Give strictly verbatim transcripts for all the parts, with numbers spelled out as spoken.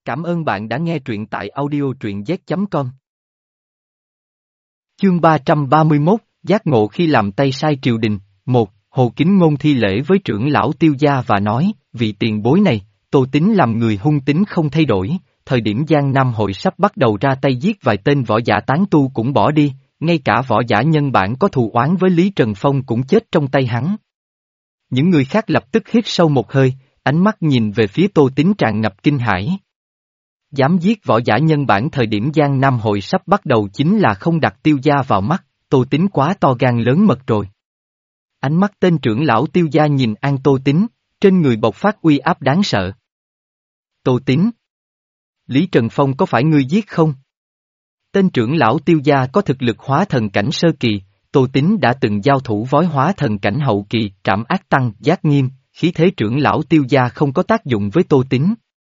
Cảm ơn bạn đã nghe truyện tại audio truyện z chấm com. Chương ba trăm ba mươi mốt, giác ngộ khi làm tay sai triều đình. Một, Hồ Kính Ngôn thi lễ với trưởng lão Tiêu gia và nói, vị tiền bối này, Tô Tín làm người hung tính không thay đổi, thời điểm Giang Nam hội sắp bắt đầu ra tay giết vài tên võ giả tán tu cũng bỏ đi, ngay cả võ giả nhân bản có thù oán với Lý Trần Phong cũng chết trong tay hắn. Những người khác lập tức hít sâu một hơi, ánh mắt nhìn về phía Tô Tín tràn ngập kinh hãi. Dám giết võ giả nhân bản thời điểm Giang Nam hội sắp bắt đầu chính là không đặt Tiêu gia vào mắt, Tô Tín quá to gan lớn mật rồi. Ánh mắt tên trưởng lão Tiêu gia nhìn An Tô Tín, trên người bộc phát uy áp đáng sợ. Tô Tín, Lý Trần Phong có phải ngươi giết không? Tên trưởng lão Tiêu gia có thực lực hóa thần cảnh sơ kỳ, Tô Tín đã từng giao thủ với hóa thần cảnh hậu kỳ, trảm ác tăng, giác nghiêm, khí thế trưởng lão Tiêu gia không có tác dụng với Tô Tín.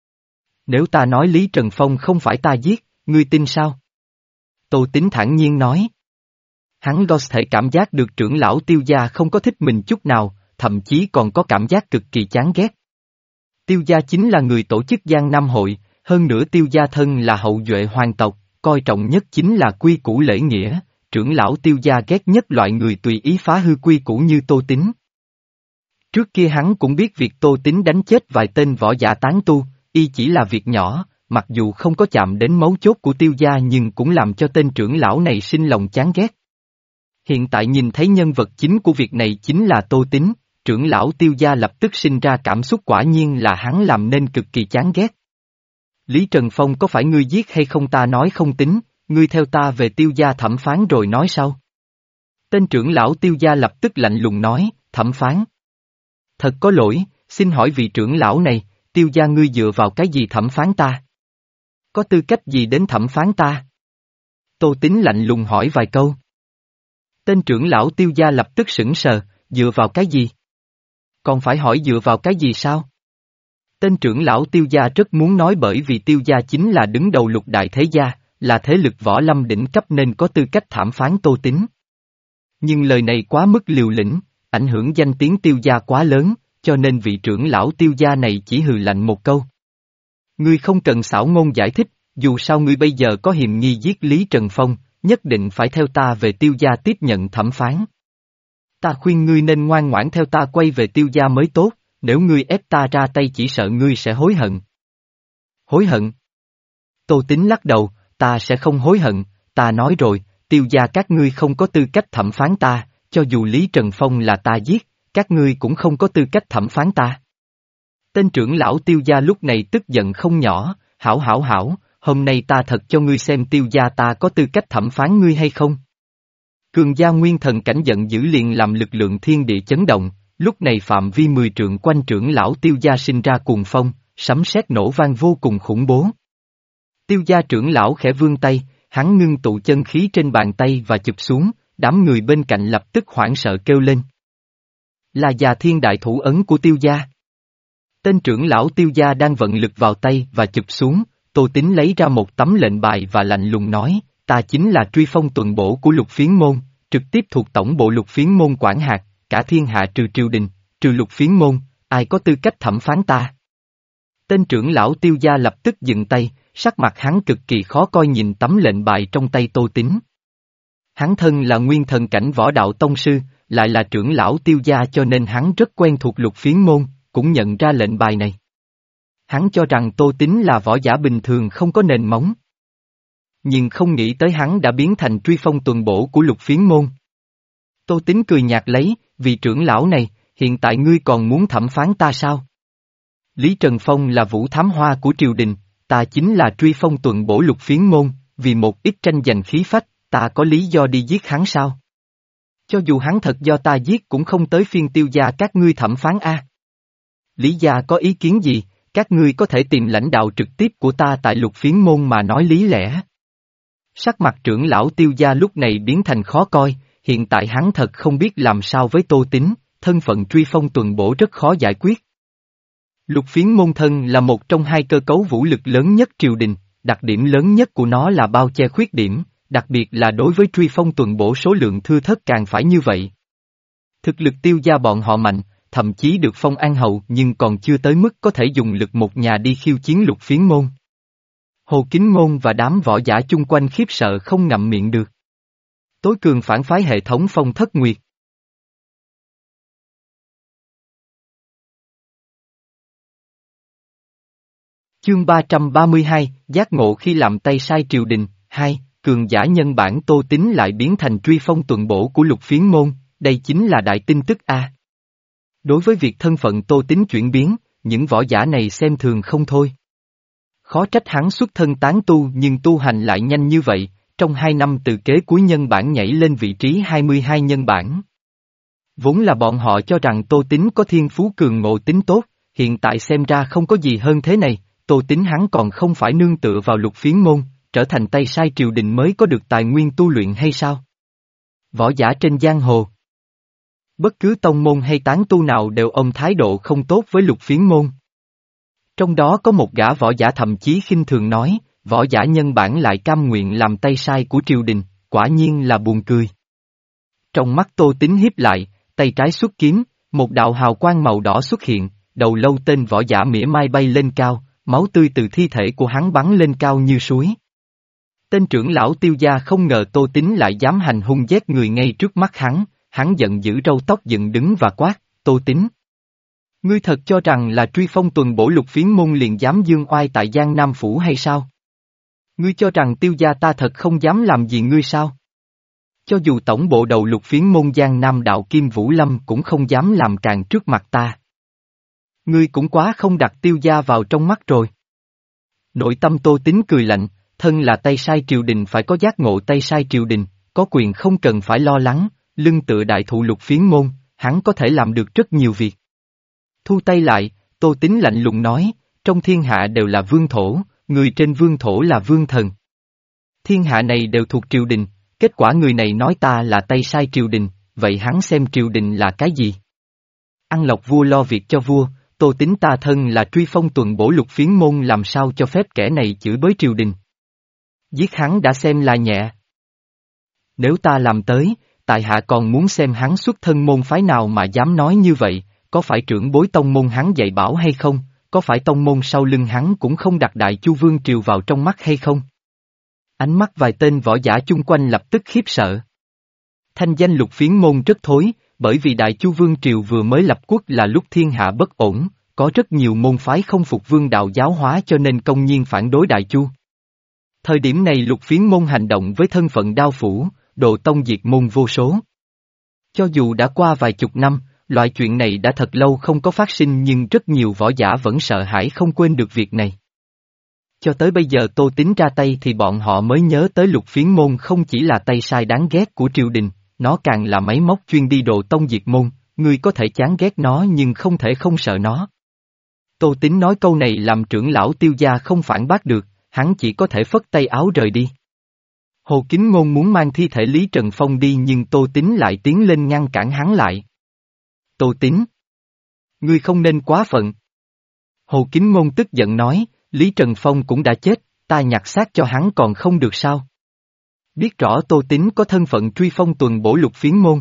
Nếu ta nói Lý Trần Phong không phải ta giết, ngươi tin sao? Tô Tín thản nhiên nói. Hắn có thể cảm giác được trưởng lão Tiêu gia không có thích mình chút nào, thậm chí còn có cảm giác cực kỳ chán ghét. Tiêu gia chính là người tổ chức Giang Nam hội, hơn nữa Tiêu gia thân là hậu duệ hoàng tộc, coi trọng nhất chính là quy củ lễ nghĩa, trưởng lão Tiêu gia ghét nhất loại người tùy ý phá hư quy củ như Tô Tín. Trước kia hắn cũng biết việc Tô Tín đánh chết vài tên võ giả tán tu, y chỉ là việc nhỏ, mặc dù không có chạm đến mấu chốt của Tiêu gia nhưng cũng làm cho tên trưởng lão này sinh lòng chán ghét. Hiện tại nhìn thấy nhân vật chính của việc này chính là Tô Tín, trưởng lão Tiêu gia lập tức sinh ra cảm xúc quả nhiên là hắn làm nên cực kỳ chán ghét. Lý Trần Phong có phải ngươi giết hay không ta nói không tính, ngươi theo ta về Tiêu gia thẩm phán rồi nói sau. Tên trưởng lão Tiêu gia lập tức lạnh lùng nói, thẩm phán. Thật có lỗi, xin hỏi vị trưởng lão này, Tiêu gia ngươi dựa vào cái gì thẩm phán ta? Có tư cách gì đến thẩm phán ta? Tô Tín lạnh lùng hỏi vài câu. Tên trưởng lão Tiêu gia lập tức sững sờ, dựa vào cái gì? Còn phải hỏi dựa vào cái gì sao? Tên trưởng lão Tiêu gia rất muốn nói bởi vì Tiêu gia chính là đứng đầu lục đại thế gia, là thế lực võ lâm đỉnh cấp nên có tư cách thẩm phán Tô Tín. Nhưng lời này quá mức liều lĩnh, ảnh hưởng danh tiếng Tiêu gia quá lớn, cho nên vị trưởng lão Tiêu gia này chỉ hừ lạnh một câu. Ngươi không cần xảo ngôn giải thích, dù sao ngươi bây giờ có hiềm nghi giết Lý Trần Phong, nhất định phải theo ta về Tiêu gia tiếp nhận thẩm phán. Ta khuyên ngươi nên ngoan ngoãn theo ta quay về Tiêu gia mới tốt, nếu ngươi ép ta ra tay chỉ sợ ngươi sẽ hối hận. Hối hận? Tô Tín lắc đầu, ta sẽ không hối hận, ta nói rồi, Tiêu gia các ngươi không có tư cách thẩm phán ta, cho dù Lý Trần Phong là ta giết, các ngươi cũng không có tư cách thẩm phán ta. Tên trưởng lão Tiêu gia lúc này tức giận không nhỏ, hảo hảo hảo, hôm nay ta thật cho ngươi xem Tiêu gia ta có tư cách thẩm phán ngươi hay không. Cường gia nguyên thần cảnh giận dữ liền làm lực lượng thiên địa chấn động, lúc này phạm vi mười trượng quanh trưởng lão Tiêu gia sinh ra cuồng phong, sấm sét nổ vang vô cùng khủng bố. Tiêu gia trưởng lão khẽ vươn tay, hắn ngưng tụ chân khí trên bàn tay và chụp xuống, đám người bên cạnh lập tức hoảng sợ kêu lên. Là già thiên đại thủ ấn của Tiêu gia. Tên trưởng lão Tiêu gia đang vận lực vào tay và chụp xuống, Tô Tín lấy ra một tấm lệnh bài và lạnh lùng nói, ta chính là truy phong tuần bổ của Lục Phiến Môn, trực tiếp thuộc tổng bộ Lục Phiến Môn quản hạt, cả thiên hạ trừ triều đình, trừ Lục Phiến Môn, ai có tư cách thẩm phán ta. Tên trưởng lão Tiêu gia lập tức dừng tay, sắc mặt hắn cực kỳ khó coi nhìn tấm lệnh bài trong tay Tô Tín. Hắn thân là nguyên thần cảnh võ đạo tông sư, lại là trưởng lão Tiêu gia cho nên hắn rất quen thuộc Lục Phiến Môn, cũng nhận ra lệnh bài này. Hắn cho rằng Tô Tín là võ giả bình thường không có nền móng. Nhưng không nghĩ tới hắn đã biến thành truy phong tuần bổ của Lục Phiến Môn. Tô Tín cười nhạt lấy, vị trưởng lão này, hiện tại ngươi còn muốn thẩm phán ta sao? Lý Trần Phong là vũ thám hoa của triều đình, ta chính là truy phong tuần bổ Lục Phiến Môn, vì một ít tranh giành khí phách, ta có lý do đi giết hắn sao? Cho dù hắn thật do ta giết cũng không tới phiên Tiêu gia các ngươi thẩm phán a. Lý gia có ý kiến gì, các ngươi có thể tìm lãnh đạo trực tiếp của ta tại Lục Phiến Môn mà nói lý lẽ. Sắc mặt trưởng lão Tiêu gia lúc này biến thành khó coi, hiện tại hắn thật không biết làm sao với Tô Tín, thân phận truy phong tuần bổ rất khó giải quyết. Lục Phiến Môn thân là một trong hai cơ cấu vũ lực lớn nhất triều đình, đặc điểm lớn nhất của nó là bao che khuyết điểm, đặc biệt là đối với truy phong tuần bổ số lượng thưa thớt càng phải như vậy. Thực lực Tiêu gia bọn họ mạnh, thậm chí được phong an hậu nhưng còn chưa tới mức có thể dùng lực một nhà đi khiêu chiến Lục Phiến Môn. Hồ Kính Ngôn và đám võ giả chung quanh khiếp sợ không ngậm miệng được. Tối cường phản phái hệ thống Phong Thất Nguyệt. Chương ba trăm ba mươi hai, giác ngộ khi làm tay sai triều đình, hai, cường giả nhân bản Tô Tín lại biến thành truy phong tuần bổ của Lục Phiến Môn, đây chính là đại tin tức A. Đối với việc thân phận Tô Tín chuyển biến, những võ giả này xem thường không thôi. Khó trách hắn xuất thân tán tu nhưng tu hành lại nhanh như vậy, trong hai năm từ kế cuối nhân bản nhảy lên vị trí hai mươi hai nhân bản. Vốn là bọn họ cho rằng Tô Tín có thiên phú cường ngộ tính tốt, hiện tại xem ra không có gì hơn thế này, Tô Tín hắn còn không phải nương tựa vào Lục Phiến Môn, trở thành tay sai triều đình mới có được tài nguyên tu luyện hay sao? Võ giả trên giang hồ. Bất cứ tông môn hay tán tu nào đều ôm thái độ không tốt với Lục Phiến Môn. Trong đó có một gã võ giả thậm chí khinh thường nói, võ giả nhân bản lại cam nguyện làm tay sai của triều đình, quả nhiên là buồn cười. Trong mắt Tô Tín hiếp lại, tay trái xuất kiếm, một đạo hào quang màu đỏ xuất hiện, đầu lâu tên võ giả mỉa mai bay lên cao, máu tươi từ thi thể của hắn bắn lên cao như suối. Tên trưởng lão Tiêu gia không ngờ Tô Tín lại dám hành hung giết người ngay trước mắt hắn, hắn giận dữ râu tóc dựng đứng và quát, Tô Tín. Ngươi thật cho rằng là truy phong tuần bổ Lục Phiến Môn liền dám dương oai tại Giang Nam Phủ hay sao? Ngươi cho rằng Tiêu gia ta thật không dám làm gì ngươi sao? Cho dù tổng bộ đầu Lục Phiến Môn Giang Nam đạo Kim Vũ Lâm cũng không dám làm càng trước mặt ta. Ngươi cũng quá không đặt Tiêu gia vào trong mắt rồi. Nội tâm Tô Tín cười lạnh, thân là tay sai triều đình phải có giác ngộ tay sai triều đình, có quyền không cần phải lo lắng, lưng tựa đại thụ Lục Phiến Môn, hắn có thể làm được rất nhiều việc. Thu tay lại, Tô Tín lạnh lùng nói, trong thiên hạ đều là vương thổ, người trên vương thổ là vương thần. Thiên hạ này đều thuộc triều đình, kết quả người này nói ta là tay sai triều đình, vậy hắn xem triều đình là cái gì? Ăn lộc vua lo việc cho vua, Tô Tín ta thân là truy phong tuần bổ Lục Phiến Môn làm sao cho phép kẻ này chửi bới triều đình. Giết hắn đã xem là nhẹ. Nếu ta làm tới, tại hạ còn muốn xem hắn xuất thân môn phái nào mà dám nói như vậy, có phải trưởng bối tông môn hắn dạy bảo hay không, có phải tông môn sau lưng hắn cũng không đặt Đại Chu Vương Triều vào trong mắt hay không? Ánh mắt vài tên võ giả chung quanh lập tức khiếp sợ. Thanh danh Lục Phiến Môn rất thối, bởi vì Đại Chu Vương Triều vừa mới lập quốc là lúc thiên hạ bất ổn, có rất nhiều môn phái không phục vương đạo giáo hóa cho nên công nhiên phản đối Đại Chu. Thời điểm này Lục Phiến Môn hành động với thân phận đao phủ, độ tông diệt môn vô số. Cho dù đã qua vài chục năm, loại chuyện này đã thật lâu không có phát sinh nhưng rất nhiều võ giả vẫn sợ hãi không quên được việc này. Cho tới bây giờ Tô Tín ra tay thì bọn họ mới nhớ tới Lục Phiến Môn không chỉ là tay sai đáng ghét của triều đình, nó càng là máy móc chuyên đi độ tông diệt môn, ngươi có thể chán ghét nó nhưng không thể không sợ nó. Tô Tín nói câu này làm trưởng lão Tiêu gia không phản bác được, hắn chỉ có thể phất tay áo rời đi. Hồ Kính Ngôn muốn mang thi thể Lý Trần Phong đi nhưng Tô Tín lại tiến lên ngăn cản hắn lại. Tô Tín! Ngươi không nên quá phận. Hồ Kính Ngôn tức giận nói, Lý Trần Phong cũng đã chết, ta nhặt xác cho hắn còn không được sao? Biết rõ Tô Tín có thân phận truy phong tuần bổ Lục Phiến Môn.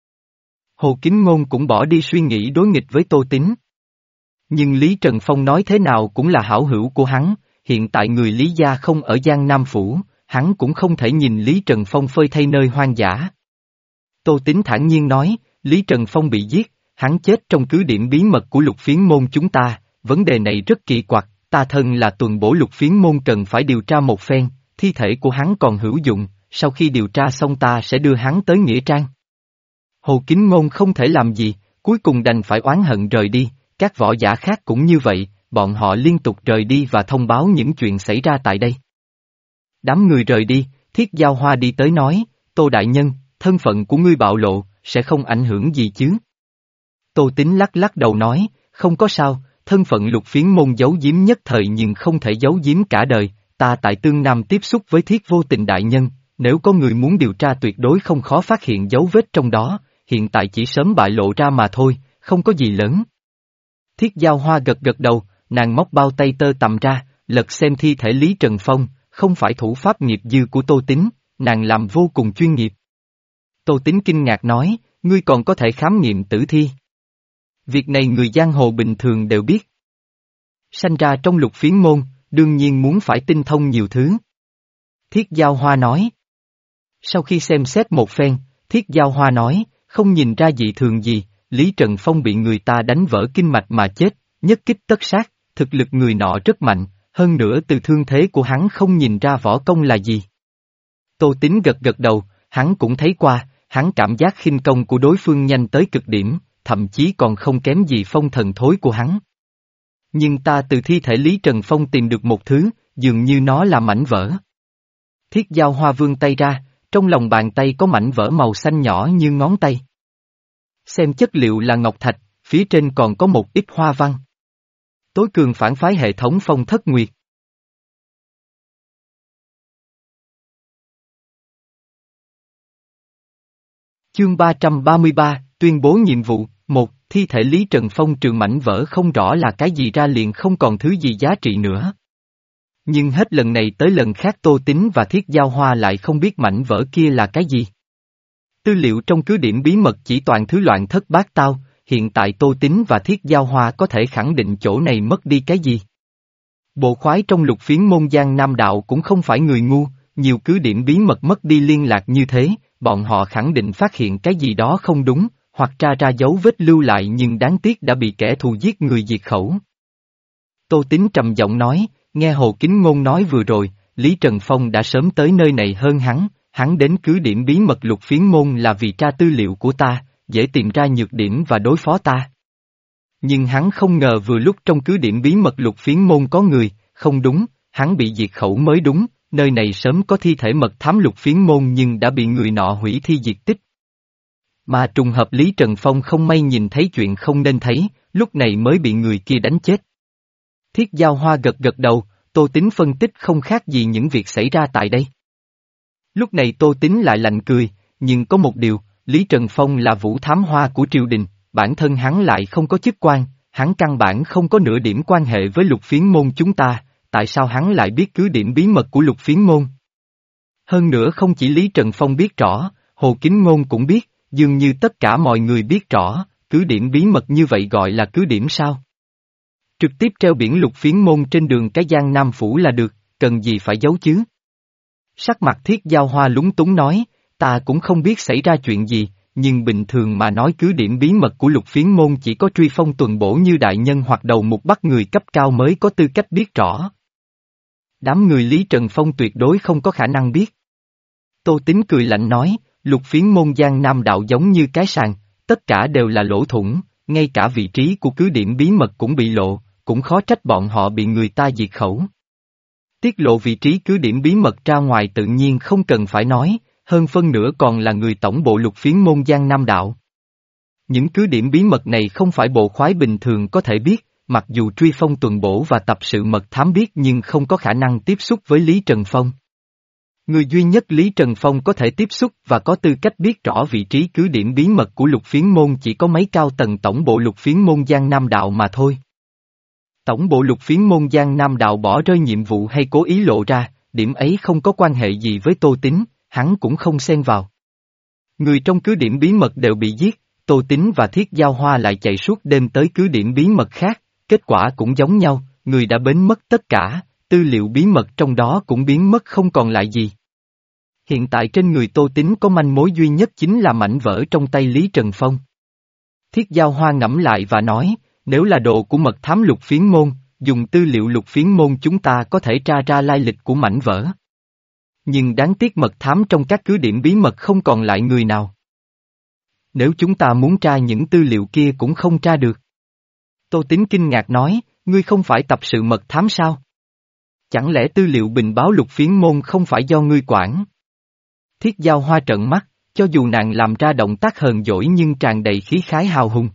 Hồ Kính Ngôn cũng bỏ đi suy nghĩ đối nghịch với Tô Tín. Nhưng Lý Trần Phong nói thế nào cũng là hảo hữu của hắn, hiện tại người Lý gia không ở Giang Nam Phủ, hắn cũng không thể nhìn Lý Trần Phong phơi thay nơi hoang dã. Tô Tín thản nhiên nói, Lý Trần Phong bị giết, hắn chết trong cứ điểm bí mật của Lục Phiến Môn chúng ta, vấn đề này rất kỳ quặc, ta thân là tuần bổ Lục Phiến Môn cần phải điều tra một phen, thi thể của hắn còn hữu dụng, sau khi điều tra xong ta sẽ đưa hắn tới Nghĩa Trang. Hồ Kính Ngôn không thể làm gì, cuối cùng đành phải oán hận rời đi, các võ giả khác cũng như vậy, bọn họ liên tục rời đi và thông báo những chuyện xảy ra tại đây. Đám người rời đi, Thiết Giao Hoa đi tới nói, Tô Đại Nhân, thân phận của ngươi bạo lộ, sẽ không ảnh hưởng gì chứ? Tô Tín lắc lắc đầu nói, không có sao, thân phận Lục Phiến Môn giấu giếm nhất thời nhưng không thể giấu giếm cả đời, ta tại Tương Nam tiếp xúc với Thiết Vô Tình Đại Nhân, nếu có người muốn điều tra tuyệt đối không khó phát hiện dấu vết trong đó, hiện tại chỉ sớm bại lộ ra mà thôi, không có gì lớn. Thiết Giao Hoa gật gật đầu, nàng móc bao tay tơ tằm ra, lật xem thi thể Lý Trần Phong, không phải thủ pháp nghiệp dư của Tô Tín, nàng làm vô cùng chuyên nghiệp. Tô Tín kinh ngạc nói, ngươi còn có thể khám nghiệm tử thi. Việc này người giang hồ bình thường đều biết. Sanh ra trong Lục Phiến Môn, đương nhiên muốn phải tinh thông nhiều thứ. Thiết Giao Hoa nói. Sau khi xem xét một phen, Thiết Giao Hoa nói, không nhìn ra dị thường gì, Lý Trần Phong bị người ta đánh vỡ kinh mạch mà chết, nhất kích tất sát, thực lực người nọ rất mạnh, hơn nữa từ thương thế của hắn không nhìn ra võ công là gì. Tô Tín gật gật đầu, hắn cũng thấy qua, hắn cảm giác khinh công của đối phương nhanh tới cực điểm, thậm chí còn không kém gì phong thần thối của hắn. Nhưng ta từ thi thể Lý Trần Phong tìm được một thứ, dường như nó là mảnh vỡ. Thiết Giao Hoa vươn tay ra, trong lòng bàn tay có mảnh vỡ màu xanh nhỏ như ngón tay. Xem chất liệu là ngọc thạch, phía trên còn có một ít hoa văn. Tối cường phản phái hệ thống Phong Thất Nguyệt. Chương ba trăm ba mươi ba, tuyên bố nhiệm vụ, một, thi thể Lý Trần Phong trừ mảnh vỡ không rõ là cái gì ra liền không còn thứ gì giá trị nữa. Nhưng hết lần này tới lần khác Tô Tín và Thiết Giao Hoa lại không biết mảnh vỡ kia là cái gì. Tư liệu trong cứ điểm bí mật chỉ toàn thứ loạn thất bát tao, hiện tại Tô Tín và Thiết Giao Hoa có thể khẳng định chỗ này mất đi cái gì. Bộ khoái trong lục phiến môn Giang Nam Đạo cũng không phải người ngu, nhiều cứ điểm bí mật mất đi liên lạc như thế, bọn họ khẳng định phát hiện cái gì đó không đúng, hoặc tra ra dấu vết lưu lại nhưng đáng tiếc đã bị kẻ thù giết người diệt khẩu. Tô Tín trầm giọng nói, nghe Hồ Kính Ngôn nói vừa rồi, Lý Trần Phong đã sớm tới nơi này hơn hắn, hắn đến cứ điểm bí mật lục phiến môn là vì tra tư liệu của ta, dễ tìm ra nhược điểm và đối phó ta. Nhưng hắn không ngờ vừa lúc trong cứ điểm bí mật lục phiến môn có người, không đúng, hắn bị diệt khẩu mới đúng, nơi này sớm có thi thể mật thám lục phiến môn nhưng đã bị người nọ hủy thi diệt tích. Mà trùng hợp Lý Trần Phong không may nhìn thấy chuyện không nên thấy, lúc này mới bị người kia đánh chết. Thiết Giao Hoa gật gật đầu, Tô Tín phân tích không khác gì những việc xảy ra tại đây. Lúc này Tô Tín lại lạnh cười, nhưng có một điều, Lý Trần Phong là vũ thám hoa của triều đình, bản thân hắn lại không có chức quan, hắn căn bản không có nửa điểm quan hệ với lục phiến môn chúng ta, tại sao hắn lại biết cứ điểm bí mật của lục phiến môn? Hơn nữa không chỉ Lý Trần Phong biết rõ, Hồ Kính Ngôn cũng biết, dường như tất cả mọi người biết rõ, cứ điểm bí mật như vậy gọi là cứ điểm sao? Trực tiếp treo biển lục phiến môn trên đường cái Giang Nam Phủ là được, cần gì phải giấu chứ? Sắc mặt Thiết Giao Hoa lúng túng nói, ta cũng không biết xảy ra chuyện gì, nhưng bình thường mà nói cứ điểm bí mật của lục phiến môn chỉ có truy phong tuần bổ như đại nhân hoặc đầu mục bắt người cấp cao mới có tư cách biết rõ. Đám người Lý Trần Phong tuyệt đối không có khả năng biết. Tô Tín cười lạnh nói, lục phiến môn Giang Nam Đạo giống như cái sàn, tất cả đều là lỗ thủng, ngay cả vị trí của cứ điểm bí mật cũng bị lộ, cũng khó trách bọn họ bị người ta diệt khẩu. Tiết lộ vị trí cứ điểm bí mật ra ngoài tự nhiên không cần phải nói, hơn phân nửa còn là người tổng bộ lục phiến môn Giang Nam Đạo. Những cứ điểm bí mật này không phải bộ khoái bình thường có thể biết, mặc dù truy phong tuần bổ và tập sự mật thám biết nhưng không có khả năng tiếp xúc với Lý Trần Phong. Người duy nhất Lý Trần Phong có thể tiếp xúc và có tư cách biết rõ vị trí cứ điểm bí mật của lục phiến môn chỉ có mấy cao tầng tổng bộ lục phiến môn Giang Nam Đạo mà thôi. Tổng bộ lục phiến môn Giang Nam Đạo bỏ rơi nhiệm vụ hay cố ý lộ ra, điểm ấy không có quan hệ gì với Tô Tín, hắn cũng không xen vào. Người trong cứ điểm bí mật đều bị giết, Tô Tín và Thiết Giao Hoa lại chạy suốt đêm tới cứ điểm bí mật khác, kết quả cũng giống nhau, người đã bến mất tất cả, tư liệu bí mật trong đó cũng biến mất không còn lại gì. Hiện tại trên người Tô Tín có manh mối duy nhất chính là mảnh vỡ trong tay Lý Trần Phong. Thiết Giao Hoa ngẫm lại và nói, nếu là đồ của mật thám lục phiến môn, dùng tư liệu lục phiến môn chúng ta có thể tra ra lai lịch của mảnh vỡ. Nhưng đáng tiếc mật thám trong các cứ điểm bí mật không còn lại người nào. Nếu chúng ta muốn tra những tư liệu kia cũng không tra được. Tô Tín kinh ngạc nói, ngươi không phải tập sự mật thám sao? Chẳng lẽ tư liệu bình báo lục phiến môn không phải do ngươi quản? Thiết Giao Hoa trợn mắt, cho dù nàng làm ra động tác hờn dỗi nhưng tràn đầy khí khái hào hùng.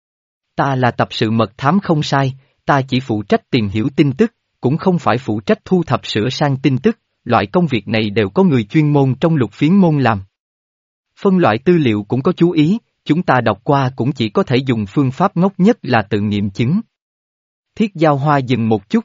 Ta là tập sự mật thám không sai, ta chỉ phụ trách tìm hiểu tin tức, cũng không phải phụ trách thu thập sửa sang tin tức, loại công việc này đều có người chuyên môn trong lục phiến môn làm. Phân loại tư liệu cũng có chú ý, chúng ta đọc qua cũng chỉ có thể dùng phương pháp ngốc nhất là tự nghiệm chứng. Thiết Giao Hoa dừng một chút.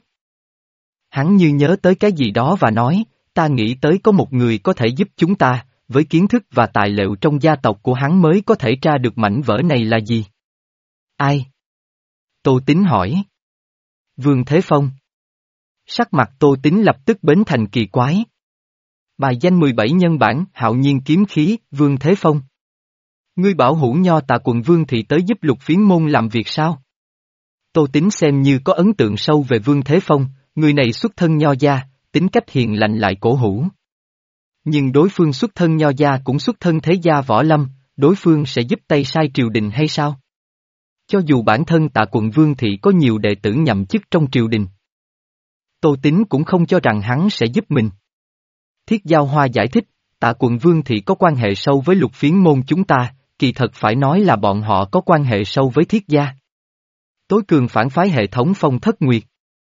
Hắn như nhớ tới cái gì đó và nói, ta nghĩ tới có một người có thể giúp chúng ta, với kiến thức và tài liệu trong gia tộc của hắn mới có thể tra được mảnh vỡ này là gì. Ai? Tô Tín hỏi. Vương Thế Phong. Sắc mặt Tô Tín lập tức bến thành kỳ quái. Bài danh mười bảy nhân bản, hạo nhiên kiếm khí, Vương Thế Phong. Ngươi bảo hữu nho tạ quận Vương Thị tới giúp Lục Phiến môn làm việc sao? Tô Tín xem như có ấn tượng sâu về Vương Thế Phong, người này xuất thân nho gia, tính cách hiền lành lại cổ hủ. Nhưng đối phương xuất thân nho gia cũng xuất thân thế gia võ lâm, đối phương sẽ giúp tay sai triều đình hay sao? Cho dù bản thân tạ quận Vương Thị có nhiều đệ tử nhậm chức trong triều đình, Tô Tín cũng không cho rằng hắn sẽ giúp mình. Thiết Giao Hoa giải thích, tạ quận Vương Thị có quan hệ sâu với Lục Phiến môn chúng ta, kỳ thật phải nói là bọn họ có quan hệ sâu với Thiết gia. Tối cường phản phái hệ thống Phong Thất Nguyệt.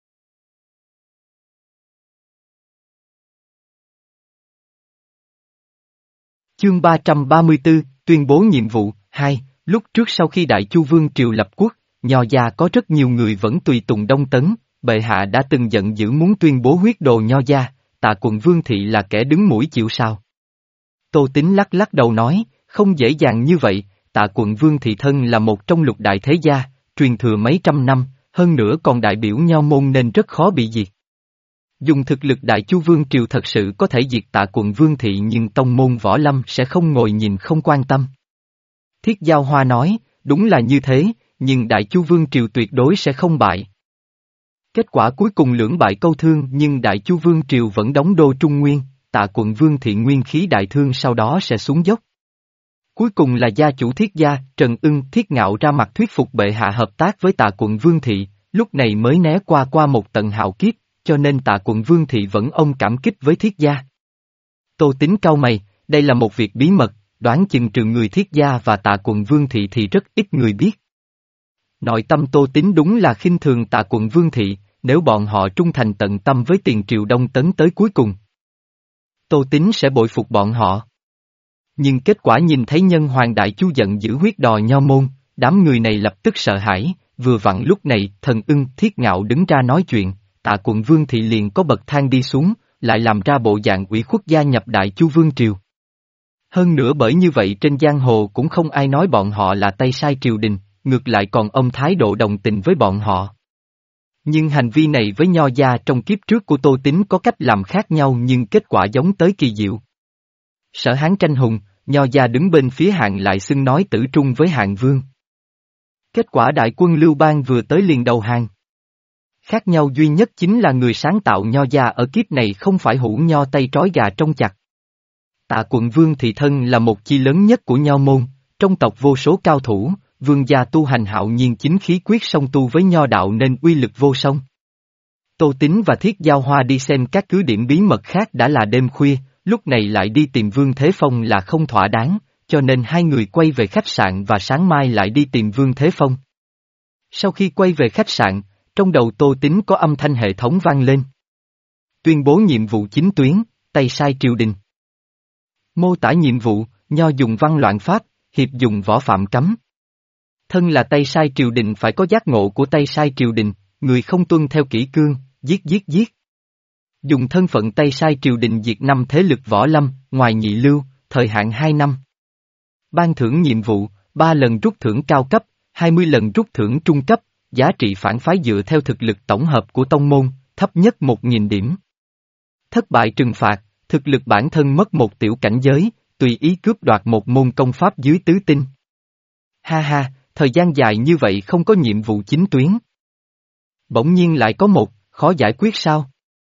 Chương ba trăm ba mươi tư, tuyên bố nhiệm vụ, hai, lúc trước sau khi Đại Chu Vương Triều lập quốc, nho gia có rất nhiều người vẫn tùy tùng Đông Tấn, bệ hạ đã từng giận dữ muốn tuyên bố huyết đồ nho gia, tạ quận Vương Thị là kẻ đứng mũi chịu sào. Tô Tín lắc lắc đầu nói, không dễ dàng như vậy, tạ quận Vương Thị thân là một trong lục đại thế gia, truyền thừa mấy trăm năm, hơn nữa còn đại biểu nho môn nên rất khó bị diệt. Dùng thực lực Đại Chu Vương Triều thật sự có thể diệt tạ quận Vương Thị nhưng tông môn võ lâm sẽ không ngồi nhìn không quan tâm. Thiết Giao Hoa nói, đúng là như thế, nhưng Đại Chu Vương Triều tuyệt đối sẽ không bại. Kết quả cuối cùng lưỡng bại câu thương nhưng Đại Chu Vương Triều vẫn đóng đô Trung Nguyên, tạ quận Vương Thị nguyên khí đại thương sau đó sẽ xuống dốc. Cuối cùng là gia chủ Thiết gia, Trần Ưng Thiết Ngạo ra mặt thuyết phục bệ hạ hợp tác với tạ quận Vương Thị, lúc này mới né qua qua một tận hạo kiếp, cho nên tạ quận Vương Thị vẫn ôm cảm kích với Thiết gia. Tô Tín cau mày, đây là một việc bí mật, đoán chừng trừ người Thiết gia và tạ quận Vương Thị thì rất ít người biết. Nội tâm Tô Tín đúng là khinh thường tạ quận Vương Thị, nếu bọn họ trung thành tận tâm với tiền triều Đông Tấn tới cuối cùng, Tô Tín sẽ bội phục bọn họ. Nhưng kết quả nhìn thấy nhân hoàng Đại Chu giận dữ huyết đò nho môn, đám người này lập tức sợ hãi, vừa vặn lúc này Thần Ưng Thiết Ngạo đứng ra nói chuyện, tạ quận Vương Thị liền có bậc thang đi xuống, lại làm ra bộ dạng ủy khuất gia nhập Đại Chu Vương Triều. Hơn nữa bởi như vậy trên giang hồ cũng không ai nói bọn họ là tay sai triều đình, ngược lại còn ông thái độ đồng tình với bọn họ. Nhưng hành vi này với nho gia trong kiếp trước của Tô Tín có cách làm khác nhau nhưng kết quả giống tới kỳ diệu. Sở Hán tranh hùng, nho gia đứng bên phía Hạng lại xưng nói tử trung với Hạng Vương. Kết quả đại quân Lưu Bang vừa tới liền đầu hàng. Khác nhau duy nhất chính là người sáng tạo nho gia ở kiếp này không phải hữu nho tay trói gà trông chặt. Tạ quận Vương Thị thân là một chi lớn nhất của nho môn, trong tộc vô số cao thủ, vương gia tu hành hạo nhiên chính khí quyết song tu với nho đạo nên uy lực vô song. Tô Tín và Thiết Giao Hoa đi xem các cứ điểm bí mật khác đã là đêm khuya, lúc này lại đi tìm Vương Thế Phong là không thỏa đáng, cho nên hai người quay về khách sạn và sáng mai lại đi tìm Vương Thế Phong. Sau khi quay về khách sạn, trong đầu Tô Tín có âm thanh hệ thống vang lên. Tuyên bố nhiệm vụ chính tuyến, tay sai triều đình. Mô tả nhiệm vụ, nho dùng văn loạn pháp, hiệp dùng võ phạm cấm. Thân là tay sai triều đình phải có giác ngộ của tay sai triều đình, người không tuân theo kỷ cương, giết giết giết. Dùng thân phận tay sai triều đình diệt năm thế lực võ lâm, ngoài nhị lưu, thời hạn hai năm. Ban thưởng nhiệm vụ, ba lần rút thưởng cao cấp, hai mươi lần rút thưởng trung cấp, giá trị phản phái dựa theo thực lực tổng hợp của tông môn, thấp nhất một nghìn điểm. Thất bại trừng phạt, thực lực bản thân mất một tiểu cảnh giới, tùy ý cướp đoạt một môn công pháp dưới tứ tinh. Ha ha, thời gian dài như vậy không có nhiệm vụ chính tuyến. Bỗng nhiên lại có một, khó giải quyết sao?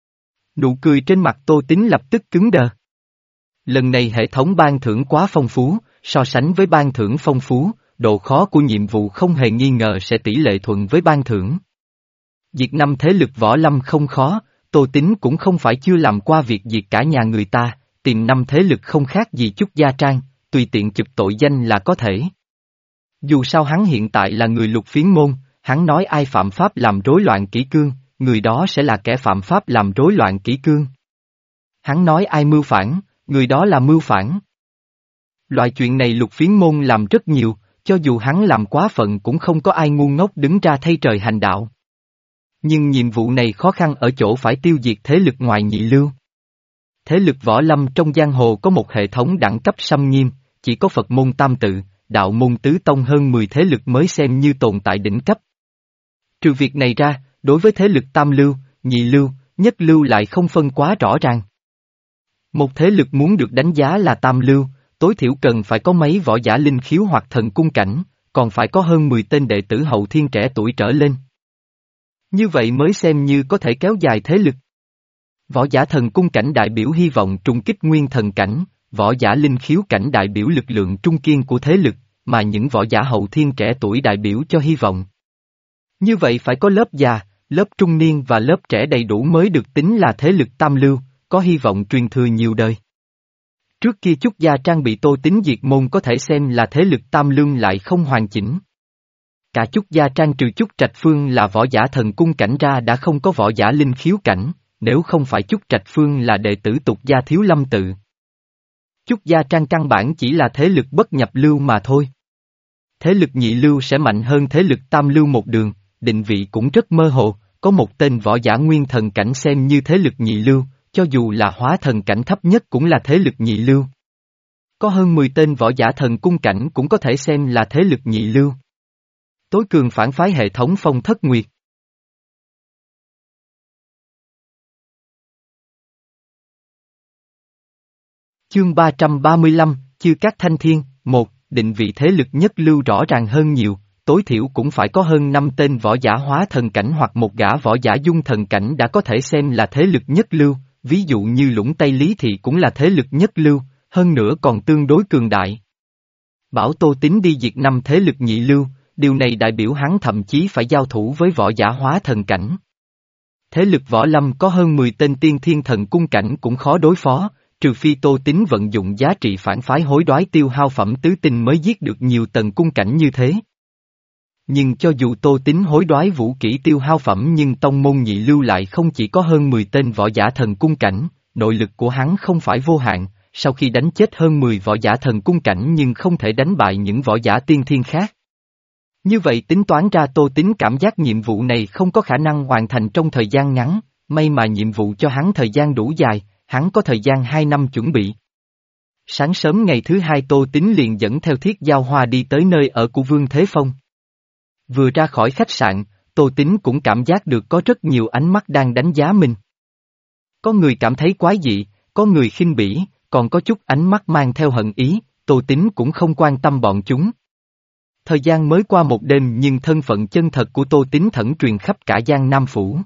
Nụ cười trên mặt Tô Tín lập tức cứng đờ. Lần này hệ thống ban thưởng quá phong phú, so sánh với ban thưởng phong phú, độ khó của nhiệm vụ không hề nghi ngờ sẽ tỷ lệ thuận với ban thưởng. Diệt năm thế lực võ lâm không khó, Tô Tín cũng không phải chưa làm qua việc diệt cả nhà người ta, tìm năm thế lực không khác gì chút gia trang, tùy tiện chụp tội danh là có thể. Dù sao hắn hiện tại là người Lục Phiến môn, hắn nói ai phạm pháp làm rối loạn kỷ cương, người đó sẽ là kẻ phạm pháp làm rối loạn kỷ cương. Hắn nói ai mưu phản, người đó là mưu phản. Loại chuyện này Lục Phiến môn làm rất nhiều, cho dù hắn làm quá phận cũng không có ai ngu ngốc đứng ra thay trời hành đạo. Nhưng nhiệm vụ này khó khăn ở chỗ phải tiêu diệt thế lực ngoài nhị lưu. Thế lực võ lâm trong giang hồ có một hệ thống đẳng cấp xâm nghiêm, chỉ có Phật môn tam tự, đạo môn tứ tông hơn mười thế lực mới xem như tồn tại đỉnh cấp. Trừ việc này ra, đối với thế lực tam lưu, nhị lưu, nhất lưu lại không phân quá rõ ràng. Một thế lực muốn được đánh giá là tam lưu, tối thiểu cần phải có mấy võ giả linh khiếu hoặc thần cung cảnh, còn phải có hơn mười tên đệ tử hậu thiên trẻ tuổi trở lên. Như vậy mới xem như có thể kéo dài thế lực. Võ giả thần cung cảnh đại biểu hy vọng trùng kích nguyên thần cảnh, võ giả linh khiếu cảnh đại biểu lực lượng trung kiên của thế lực, mà những võ giả hậu thiên trẻ tuổi đại biểu cho hy vọng. Như vậy phải có lớp già, lớp trung niên và lớp trẻ đầy đủ mới được tính là thế lực tam lưu, có hy vọng truyền thừa nhiều đời. Trước kia Chúc Gia Trang bị Tô Tín diệt môn có thể xem là thế lực tam lương lại không hoàn chỉnh. Cả Chúc Gia Trang trừ Chúc Trạch Phương là võ giả thần cung cảnh ra đã không có võ giả linh khiếu cảnh, nếu không phải Chúc Trạch Phương là đệ tử tục gia Thiếu Lâm Tự. Chúc Gia Trang căn bản chỉ là thế lực bất nhập lưu mà thôi. Thế lực nhị lưu sẽ mạnh hơn thế lực tam lưu một đường, định vị cũng rất mơ hồ, có một tên võ giả nguyên thần cảnh xem như thế lực nhị lưu, cho dù là hóa thần cảnh thấp nhất cũng là thế lực nhị lưu. Có hơn mười tên võ giả thần cung cảnh cũng có thể xem là thế lực nhị lưu. Tối cường phản phái hệ thống Phong Thất Nguyệt. Chương ba trăm ba mươi lăm, Chư Cát Thanh Thiên, một, định vị thế lực nhất lưu rõ ràng hơn nhiều, tối thiểu cũng phải có hơn năm tên võ giả hóa thần cảnh hoặc một gã võ giả dung thần cảnh đã có thể xem là thế lực nhất lưu, ví dụ như Lũng Tây Lý Thị cũng là thế lực nhất lưu, hơn nữa còn tương đối cường đại. Bảo Tô Tín đi diệt năm thế lực nhị lưu, điều này đại biểu hắn thậm chí phải giao thủ với võ giả hóa thần cảnh. Thế lực võ lâm có hơn mười tên tiên thiên thần cung cảnh cũng khó đối phó, trừ phi Tô Tín vận dụng giá trị phản phái hối đoái tiêu hao phẩm tứ tinh mới giết được nhiều tầng cung cảnh như thế. Nhưng cho dù Tô Tín hối đoái vũ kỹ tiêu hao phẩm nhưng tông môn nhị lưu lại không chỉ có hơn mười tên võ giả thần cung cảnh, nội lực của hắn không phải vô hạn, sau khi đánh chết hơn mười võ giả thần cung cảnh nhưng không thể đánh bại những võ giả tiên thiên khác. Như vậy tính toán ra Tô Tín cảm giác nhiệm vụ này không có khả năng hoàn thành trong thời gian ngắn, may mà nhiệm vụ cho hắn thời gian đủ dài, hắn có thời gian hai năm chuẩn bị. Sáng sớm ngày thứ hai Tô Tín liền dẫn theo Thiết Giao Hoa đi tới nơi ở của Vương Thế Phong. Vừa ra khỏi khách sạn, Tô Tín cũng cảm giác được có rất nhiều ánh mắt đang đánh giá mình. Có người cảm thấy quái dị, có người khinh bỉ, còn có chút ánh mắt mang theo hận ý, Tô Tín cũng không quan tâm bọn chúng. Thời gian mới qua một đêm nhưng thân phận chân thật của Tô Tín thẫn truyền khắp cả Giang Nam Phủ.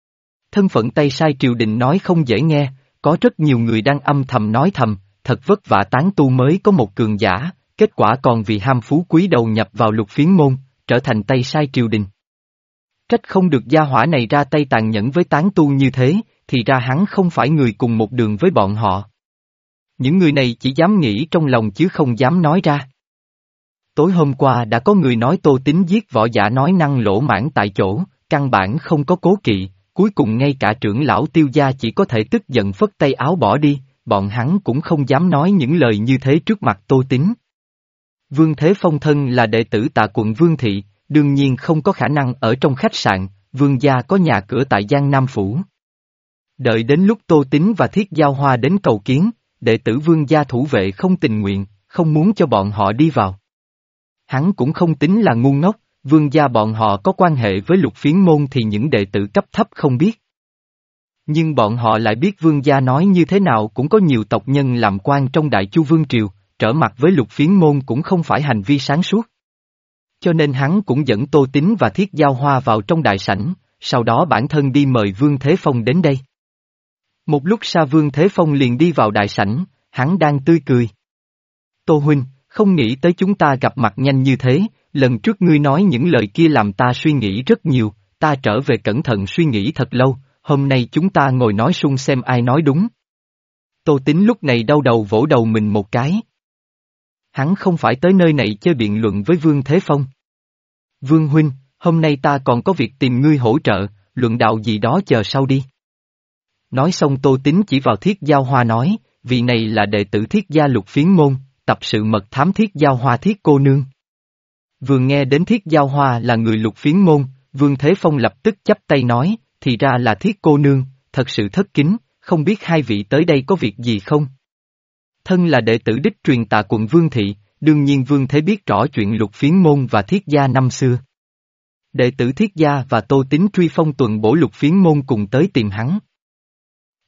Thân phận Tây Sai triều đình nói không dễ nghe, có rất nhiều người đang âm thầm nói thầm, thật vất vả tán tu mới có một cường giả, kết quả còn vì ham phú quý đầu nhập vào Lục Phiến môn, trở thành Tây Sai triều đình. Trách không được gia hỏa này ra tay tàn nhẫn với tán tu như thế, thì ra hắn không phải người cùng một đường với bọn họ. Những người này chỉ dám nghĩ trong lòng chứ không dám nói ra. Tối hôm qua đã có người nói Tô Tín giết võ giả nói năng lỗ mãn tại chỗ, căn bản không có cố kỵ, cuối cùng ngay cả trưởng lão Tiêu gia chỉ có thể tức giận phất tay áo bỏ đi, bọn hắn cũng không dám nói những lời như thế trước mặt Tô Tín. Vương Thế Phong thân là đệ tử Tạ quận Vương Thị, đương nhiên không có khả năng ở trong khách sạn, Vương gia có nhà cửa tại Giang Nam Phủ. Đợi đến lúc Tô Tín và Thiết Giao Hoa đến cầu kiến, đệ tử Vương gia thủ vệ không tình nguyện, không muốn cho bọn họ đi vào. Hắn cũng không tính là ngu ngốc, Vương gia bọn họ có quan hệ với Lục Phiến môn thì những đệ tử cấp thấp không biết. Nhưng bọn họ lại biết Vương gia nói như thế nào cũng có nhiều tộc nhân làm quan trong Đại Chu Vương Triều, trở mặt với Lục Phiến môn cũng không phải hành vi sáng suốt. Cho nên hắn cũng dẫn Tô Tín và Thiết Giao Hoa vào trong đại sảnh, sau đó bản thân đi mời Vương Thế Phong đến đây. Một lúc sau Vương Thế Phong liền đi vào đại sảnh, hắn đang tươi cười. Tô huynh, không nghĩ tới chúng ta gặp mặt nhanh như thế, lần trước ngươi nói những lời kia làm ta suy nghĩ rất nhiều, ta trở về cẩn thận suy nghĩ thật lâu, hôm nay chúng ta ngồi nói sung xem ai nói đúng. Tô Tín lúc này đau đầu vỗ đầu mình một cái. Hắn không phải tới nơi này chơi biện luận với Vương Thế Phong. Vương huynh, hôm nay ta còn có việc tìm ngươi hỗ trợ, luận đạo gì đó chờ sau đi. Nói xong Tô Tín chỉ vào Thiết Giao Hoa nói, vị này là đệ tử Thiết gia Lục Phiến môn, tập sự mật thám Thiết Giao Hoa Thiết cô nương. Vừa nghe đến Thiết Giao Hoa là người Lục Phiến môn, Vương Thế Phong lập tức chắp tay nói, thì ra là Thiết cô nương, thật sự thất kính, không biết hai vị tới đây có việc gì không? Thân là đệ tử đích truyền Tạ quận Vương Thị, đương nhiên Vương Thế biết rõ chuyện Lục Phiến môn và Thiết gia năm xưa. Đệ tử Thiết gia và Tô Tín truy phong tuần bổ Lục Phiến môn cùng tới tìm hắn.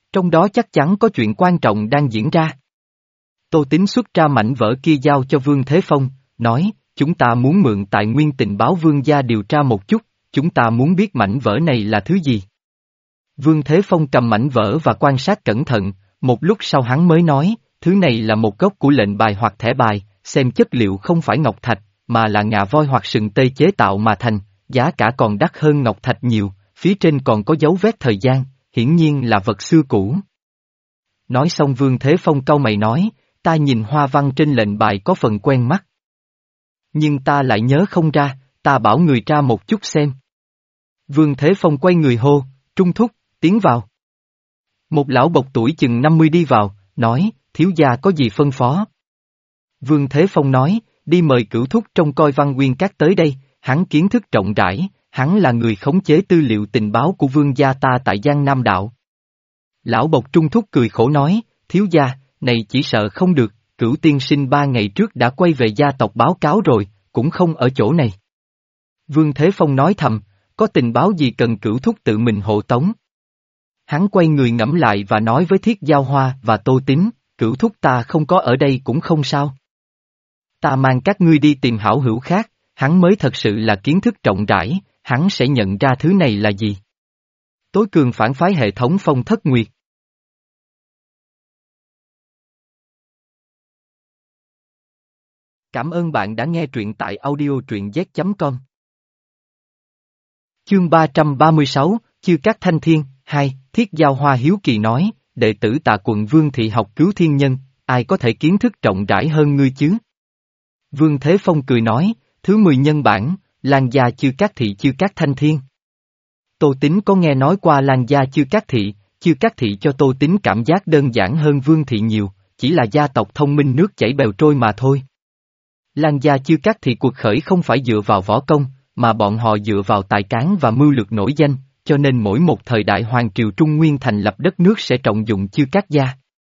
Trong đó chắc chắn có chuyện quan trọng đang diễn ra. Tô Tín xuất ra mảnh vỡ kia giao cho Vương Thế Phong, nói, chúng ta muốn mượn tài nguyên tình báo Vương gia điều tra một chút, chúng ta muốn biết mảnh vỡ này là thứ gì. Vương Thế Phong cầm mảnh vỡ và quan sát cẩn thận, một lúc sau hắn mới nói, thứ này là một gốc của lệnh bài hoặc thẻ bài, xem chất liệu không phải ngọc thạch, mà là ngà voi hoặc sừng tê chế tạo mà thành, giá cả còn đắt hơn ngọc thạch nhiều, phía trên còn có dấu vết thời gian, hiển nhiên là vật xưa cũ. Nói xong Vương Thế Phong cau mày nói, ta nhìn hoa văn trên lệnh bài có phần quen mắt. Nhưng ta lại nhớ không ra, ta bảo người tra một chút xem. Vương Thế Phong quay người hô, Trung Thúc, tiến vào. Một lão bộc tuổi chừng năm mươi đi vào, nói, thiếu gia có gì phân phó. Vương Thế Phong nói, đi mời Cửu Thúc trông coi Văn Nguyên Các tới đây, hắn kiến thức rộng rãi, hắn là người khống chế tư liệu tình báo của vương gia ta tại Giang Nam Đạo. Lão bộc Trung Thúc cười khổ nói, thiếu gia, này chỉ sợ không được, Cửu tiên sinh ba ngày trước đã quay về gia tộc báo cáo rồi, cũng không ở chỗ này. Vương Thế Phong nói thầm, có tình báo gì cần Cửu Thúc tự mình hộ tống. Hắn quay người ngẫm lại và nói với Thiết Giao Hoa và Tô Tín, Cửu Thúc ta không có ở đây cũng không sao. Ta mang các ngươi đi tìm hảo hữu khác, hắn mới thật sự là kiến thức rộng rãi, hắn sẽ nhận ra thứ này là gì. Tối cường phản phái hệ thống Phong Thất Nguyệt. Cảm ơn bạn đã nghe truyện tại audio truyện z chấm com. Chương ba trăm ba mươi sáu, Chư Các Thanh Thiên, hai, Thiết Giao Hoa hiếu kỳ nói, đệ tử Tà Quận Vương thị học cứu thiên nhân, ai có thể kiến thức rộng rãi hơn ngươi chứ? Vương Thế Phong cười nói, thứ mười nhân bản, Lan gia Chư Các thị Chư Các Thanh Thiên. Tô Tín có nghe nói qua Lan gia Chư Các thị, Chư Các thị cho Tô Tín cảm giác đơn giản hơn Vương thị nhiều, chỉ là gia tộc thông minh nước chảy bèo trôi mà thôi. Lan gia Chư Các thị cuộc khởi không phải dựa vào võ công, mà bọn họ dựa vào tài cán và mưu lược nổi danh, cho nên mỗi một thời đại hoàng triều Trung Nguyên thành lập đất nước sẽ trọng dụng Chư Các gia.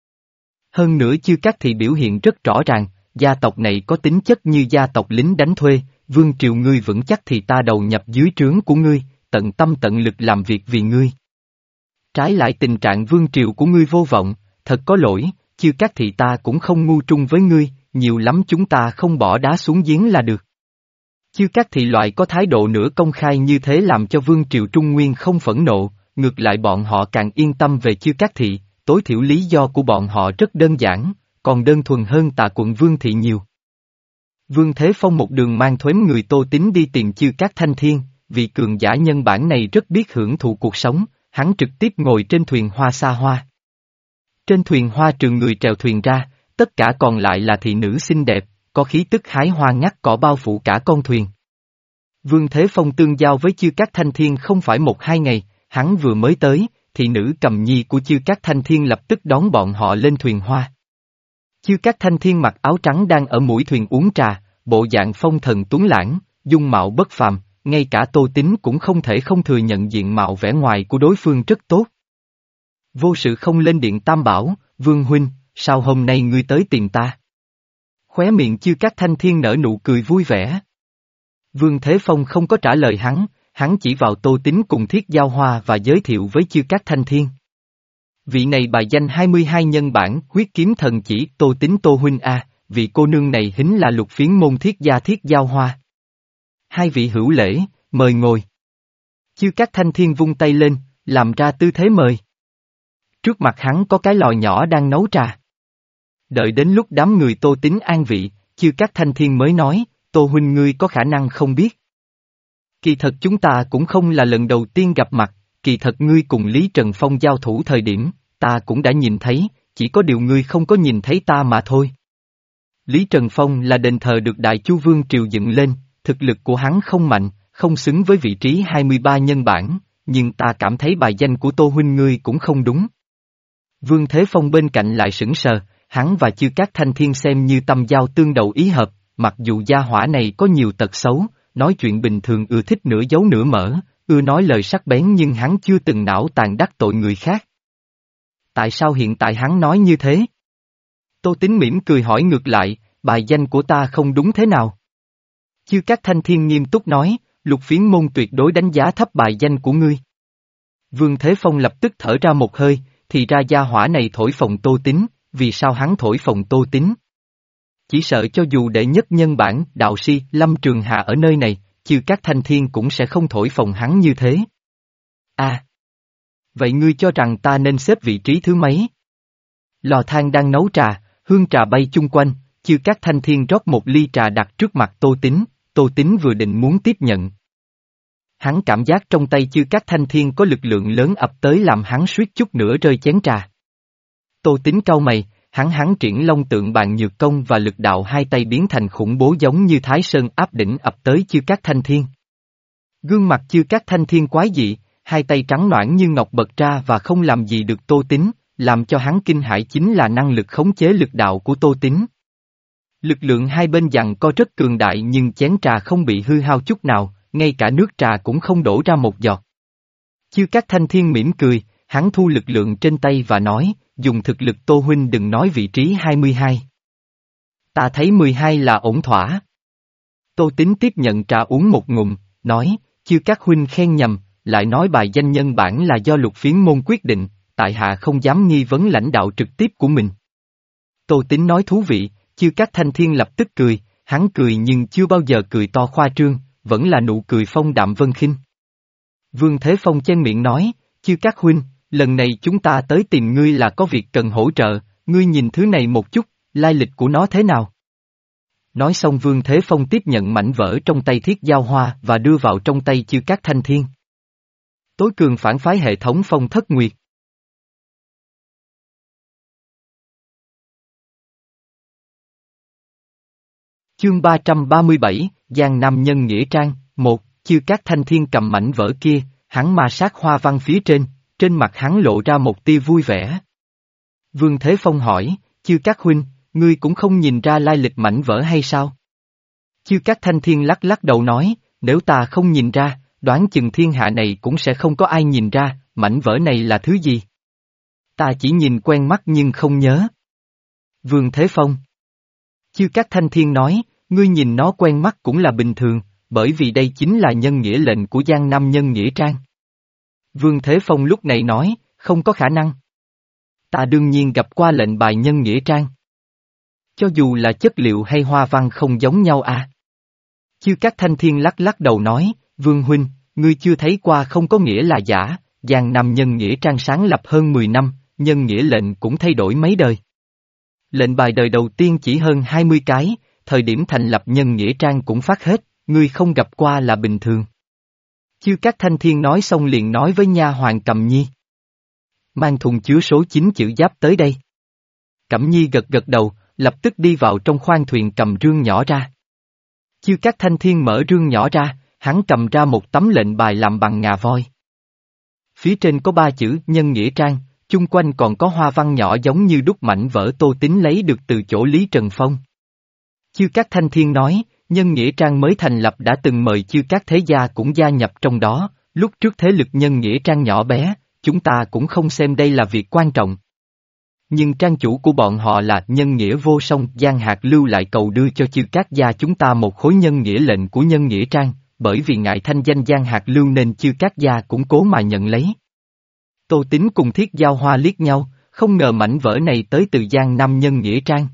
Hơn nữa Chư Các thị biểu hiện rất rõ ràng, gia tộc này có tính chất như gia tộc lính đánh thuê, vương triều ngươi vững chắc thì ta đầu nhập dưới trướng của ngươi, tận tâm tận lực làm việc vì ngươi. Trái lại tình trạng vương triều của ngươi vô vọng, thật có lỗi, Chư Các thị ta cũng không ngu trung với ngươi, nhiều lắm chúng ta không bỏ đá xuống giếng là được. Chư Các thị loại có thái độ nửa công khai như thế làm cho vương triều Trung Nguyên không phẫn nộ, ngược lại bọn họ càng yên tâm về Chư Các thị, tối thiểu lý do của bọn họ rất đơn giản, còn đơn thuần hơn Tà Quận Vương thị nhiều. Vương Thế Phong một đường mang thuếm người Tô Tín đi tìm Chư Các Thanh Thiên, vì cường giả nhân bản này rất biết hưởng thụ cuộc sống, hắn trực tiếp ngồi trên thuyền hoa xa hoa. Trên thuyền hoa trường người trèo thuyền ra, tất cả còn lại là thị nữ xinh đẹp, có khí tức hái hoa ngắt cỏ bao phủ cả con thuyền. Vương Thế Phong tương giao với Chư Các Thanh Thiên không phải một hai ngày, hắn vừa mới tới, thị nữ cầm nhi của Chư Các Thanh Thiên lập tức đón bọn họ lên thuyền hoa. Chư Các Thanh Thiên mặc áo trắng đang ở mũi thuyền uống trà, bộ dạng phong thần tuấn lãng, dung mạo bất phàm, ngay cả Tô Tín cũng không thể không thừa nhận diện mạo vẻ ngoài của đối phương rất tốt. Vô sự không lên điện tam bảo, Vương huynh, sao hôm nay ngươi tới tìm ta? Khóe miệng Chư Các Thanh Thiên nở nụ cười vui vẻ. Vương Thế Phong không có trả lời hắn, hắn chỉ vào Tô Tín cùng Thiết Giao Hoa và giới thiệu với Chư Các Thanh Thiên. Vị này bài danh hai mươi hai nhân bản, huyết kiếm thần chỉ, Tô Tín Tô huynh a, vị cô nương này hính là Lục Phiến môn Thiết gia Thiết Giao Hoa. Hai vị hữu lễ, mời ngồi. Chư Các Thanh Thiên vung tay lên, làm ra tư thế mời. Trước mặt hắn có cái lò nhỏ đang nấu trà. Đợi đến lúc đám người Tô Tín an vị, Chư Các Thanh Thiên mới nói, Tô huynh ngươi có khả năng không biết. Kỳ thật chúng ta cũng không là lần đầu tiên gặp mặt, kỳ thật ngươi cùng Lý Trần Phong giao thủ thời điểm, ta cũng đã nhìn thấy, chỉ có điều ngươi không có nhìn thấy ta mà thôi. Lý Trần Phong là đền thờ được Đại Chu Vương triều dựng lên, thực lực của hắn không mạnh, không xứng với vị trí hai mươi ba nhân bản, nhưng ta cảm thấy bài danh của Tô huynh ngươi cũng không đúng. Vương Thế Phong bên cạnh lại sững sờ, hắn và Chư Các Thanh Thiên xem như tâm giao tương đầu ý hợp, mặc dù gia hỏa này có nhiều tật xấu, nói chuyện bình thường ưa thích nửa giấu nửa mở, ưa nói lời sắc bén nhưng hắn chưa từng não tàn đắc tội người khác. Tại sao hiện tại hắn nói như thế? Tô Tín mỉm cười hỏi ngược lại, bài danh của ta không đúng thế nào? Chư Các Thanh Thiên nghiêm túc nói, Lục Phiến môn tuyệt đối đánh giá thấp bài danh của ngươi. Vương Thế Phong lập tức thở ra một hơi, thì ra gia hỏa này thổi phồng Tô Tín, vì sao hắn thổi phồng Tô Tín? Chỉ sợ cho dù đệ nhất nhân bản, đạo si, Lâm Trường Hạ ở nơi này, Chư Cát Thanh Thiên cũng sẽ không thổi phồng hắn như thế. À! Vậy ngươi cho rằng ta nên xếp vị trí thứ mấy? Lò than đang nấu trà, hương trà bay chung quanh, Chư Cát Thanh Thiên rót một ly trà đặt trước mặt Tô Tín, Tô Tín vừa định muốn tiếp nhận. Hắn cảm giác trong tay Chư Cát Thanh Thiên có lực lượng lớn ập tới làm hắn suýt chút nữa rơi chén trà. Tô Tín cau mày, hắn hắn triển long tượng bàn nhược công và lực đạo hai tay biến thành khủng bố giống như Thái Sơn áp đỉnh ập tới Chư Cát Thanh Thiên. Gương mặt Chư Cát Thanh Thiên quái dị, hai tay trắng nõn như ngọc bật ra và không làm gì được Tô Tín, làm cho hắn kinh hãi chính là năng lực khống chế lực đạo của Tô Tín. Lực lượng hai bên giằng co rất cường đại nhưng chén trà không bị hư hao chút nào, ngay cả nước trà cũng không đổ ra một giọt. Chư Cát Thanh Thiên mỉm cười, hắn thu lực lượng trên tay và nói, dùng thực lực Tô huynh đừng nói vị trí hai mươi hai. Ta thấy mười hai là ổn thỏa. Tô Tín tiếp nhận trà uống một ngụm, nói, Chư Cát huynh khen nhầm, lại nói bài danh nhân bản là do Lục Phiến môn quyết định, tại hạ không dám nghi vấn lãnh đạo trực tiếp của mình. Tô Tín nói thú vị, Chư Cát Thanh Thiên lập tức cười, hắn cười nhưng chưa bao giờ cười to khoa trương, vẫn là nụ cười phong đạm vân khinh. Vương Thế Phong chen miệng nói, Chư Cát huynh, lần này chúng ta tới tìm ngươi là có việc cần hỗ trợ, ngươi nhìn thứ này một chút, lai lịch của nó thế nào? Nói xong Vương Thế Phong tiếp nhận mảnh vỡ trong tay Thiết Giao Hoa và đưa vào trong tay Chư Cát Thanh Thiên. Tối cường phản phái hệ thống Phong Thất Nguyệt. Chương ba trăm ba mươi bảy, Giang Nam Nhân Nghĩa Trang, một, Chư Cát Thanh Thiên cầm mảnh vỡ kia, hắn ma sát hoa văn phía trên, trên mặt hắn lộ ra một tia vui vẻ. Vương Thế Phong hỏi, Chư Cát huynh, ngươi cũng không nhìn ra lai lịch mảnh vỡ hay sao? Chư Cát Thanh Thiên lắc lắc đầu nói, nếu ta không nhìn ra, đoán chừng thiên hạ này cũng sẽ không có ai nhìn ra, mảnh vỡ này là thứ gì. Ta chỉ nhìn quen mắt nhưng không nhớ. Vương Thế Phong. Chư Cát Thanh Thiên nói, ngươi nhìn nó quen mắt cũng là bình thường, bởi vì đây chính là nhân nghĩa lệnh của Giang Nam Nhân Nghĩa Trang. Vương Thế Phong lúc này nói, không có khả năng. Ta đương nhiên gặp qua lệnh bài Nhân Nghĩa Trang. Cho dù là chất liệu hay hoa văn không giống nhau à. Chư Cát Thanh Thiên lắc lắc đầu nói, Vương huynh, ngươi chưa thấy qua không có nghĩa là giả, Giang Nam Nhân Nghĩa Trang sáng lập hơn mười năm, nhân nghĩa lệnh cũng thay đổi mấy đời. Lệnh bài đời đầu tiên chỉ hơn hai mươi cái, thời điểm thành lập Nhân Nghĩa Trang cũng phát hết, ngươi không gặp qua là bình thường. Chư Cát Thanh Thiên nói xong liền nói với nha hoàn Cẩm Nhi. Mang thùng chứa số chín chữ giáp tới đây. Cẩm Nhi gật gật đầu, lập tức đi vào trong khoang thuyền cầm rương nhỏ ra. Chư Cát Thanh Thiên mở rương nhỏ ra, hắn cầm ra một tấm lệnh bài làm bằng ngà voi. Phía trên có ba chữ Nhân Nghĩa Trang, chung quanh còn có hoa văn nhỏ giống như đúc mảnh vỡ Tô Tín lấy được từ chỗ Lý Trần Phong. Chư Cát Thanh Thiên nói, Nhân Nghĩa Trang mới thành lập đã từng mời Chư Cát Thế Gia cũng gia nhập trong đó, lúc trước thế lực Nhân Nghĩa Trang nhỏ bé, chúng ta cũng không xem đây là việc quan trọng. Nhưng trang chủ của bọn họ là Nhân Nghĩa Vô Song, Giang Hạc Lưu lại cầu đưa cho Chư Cát Gia chúng ta một khối nhân nghĩa lệnh của Nhân Nghĩa Trang, bởi vì ngại thanh danh Giang Hạc Lưu nên Chư Cát Gia cũng cố mà nhận lấy. Tô Tín cùng Thiết Giao Hoa liếc nhau, không ngờ mảnh vỡ này tới từ Giang Nam Nhân Nghĩa Trang.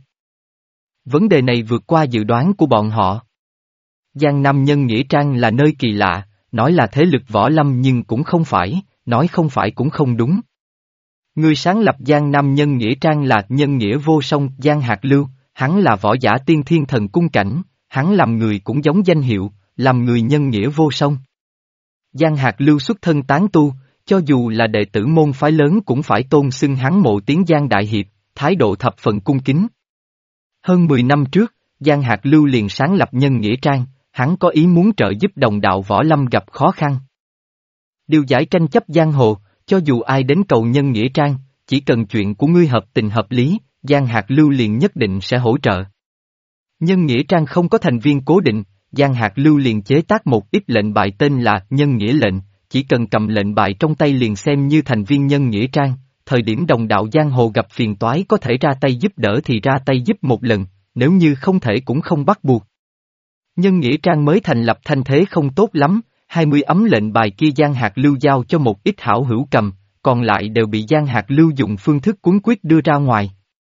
Vấn đề này vượt qua dự đoán của bọn họ. Giang Nam Nhân Nghĩa Trang là nơi kỳ lạ, nói là thế lực võ lâm nhưng cũng không phải, nói không phải cũng không đúng. Người sáng lập Giang Nam Nhân Nghĩa Trang là Nhân Nghĩa Vô Song Giang Hạc Lưu, hắn là võ giả tiên thiên thần cung cảnh, hắn làm người cũng giống danh hiệu, làm người nhân nghĩa vô song. Giang Hạc Lưu xuất thân tán tu, cho dù là đệ tử môn phái lớn cũng phải tôn xưng hắn mộ tiếng Giang Đại Hiệp, thái độ thập phần cung kính. Hơn mười năm trước, Giang Hạc Lưu liền sáng lập Nhân Nghĩa Trang, hắn có ý muốn trợ giúp đồng đạo võ lâm gặp khó khăn. Điều giải tranh chấp giang hồ, cho dù ai đến cầu Nhân Nghĩa Trang, chỉ cần chuyện của ngươi hợp tình hợp lý, Giang Hạc Lưu liền nhất định sẽ hỗ trợ. Nhân Nghĩa Trang không có thành viên cố định, Giang Hạc Lưu liền chế tác một ít lệnh bài tên là Nhân Nghĩa lệnh, chỉ cần cầm lệnh bài trong tay liền xem như thành viên Nhân Nghĩa Trang, thời điểm đồng đạo giang hồ gặp phiền toái có thể ra tay giúp đỡ thì ra tay giúp một lần, nếu như không thể cũng không bắt buộc. Nhân Nghĩa Trang mới thành lập thanh thế không tốt lắm, hai mươi ấm lệnh bài kia Giang Hạc Lưu giao cho một ít hảo hữu cầm, còn lại đều bị Giang Hạc Lưu dùng phương thức cuốn quyết đưa ra ngoài.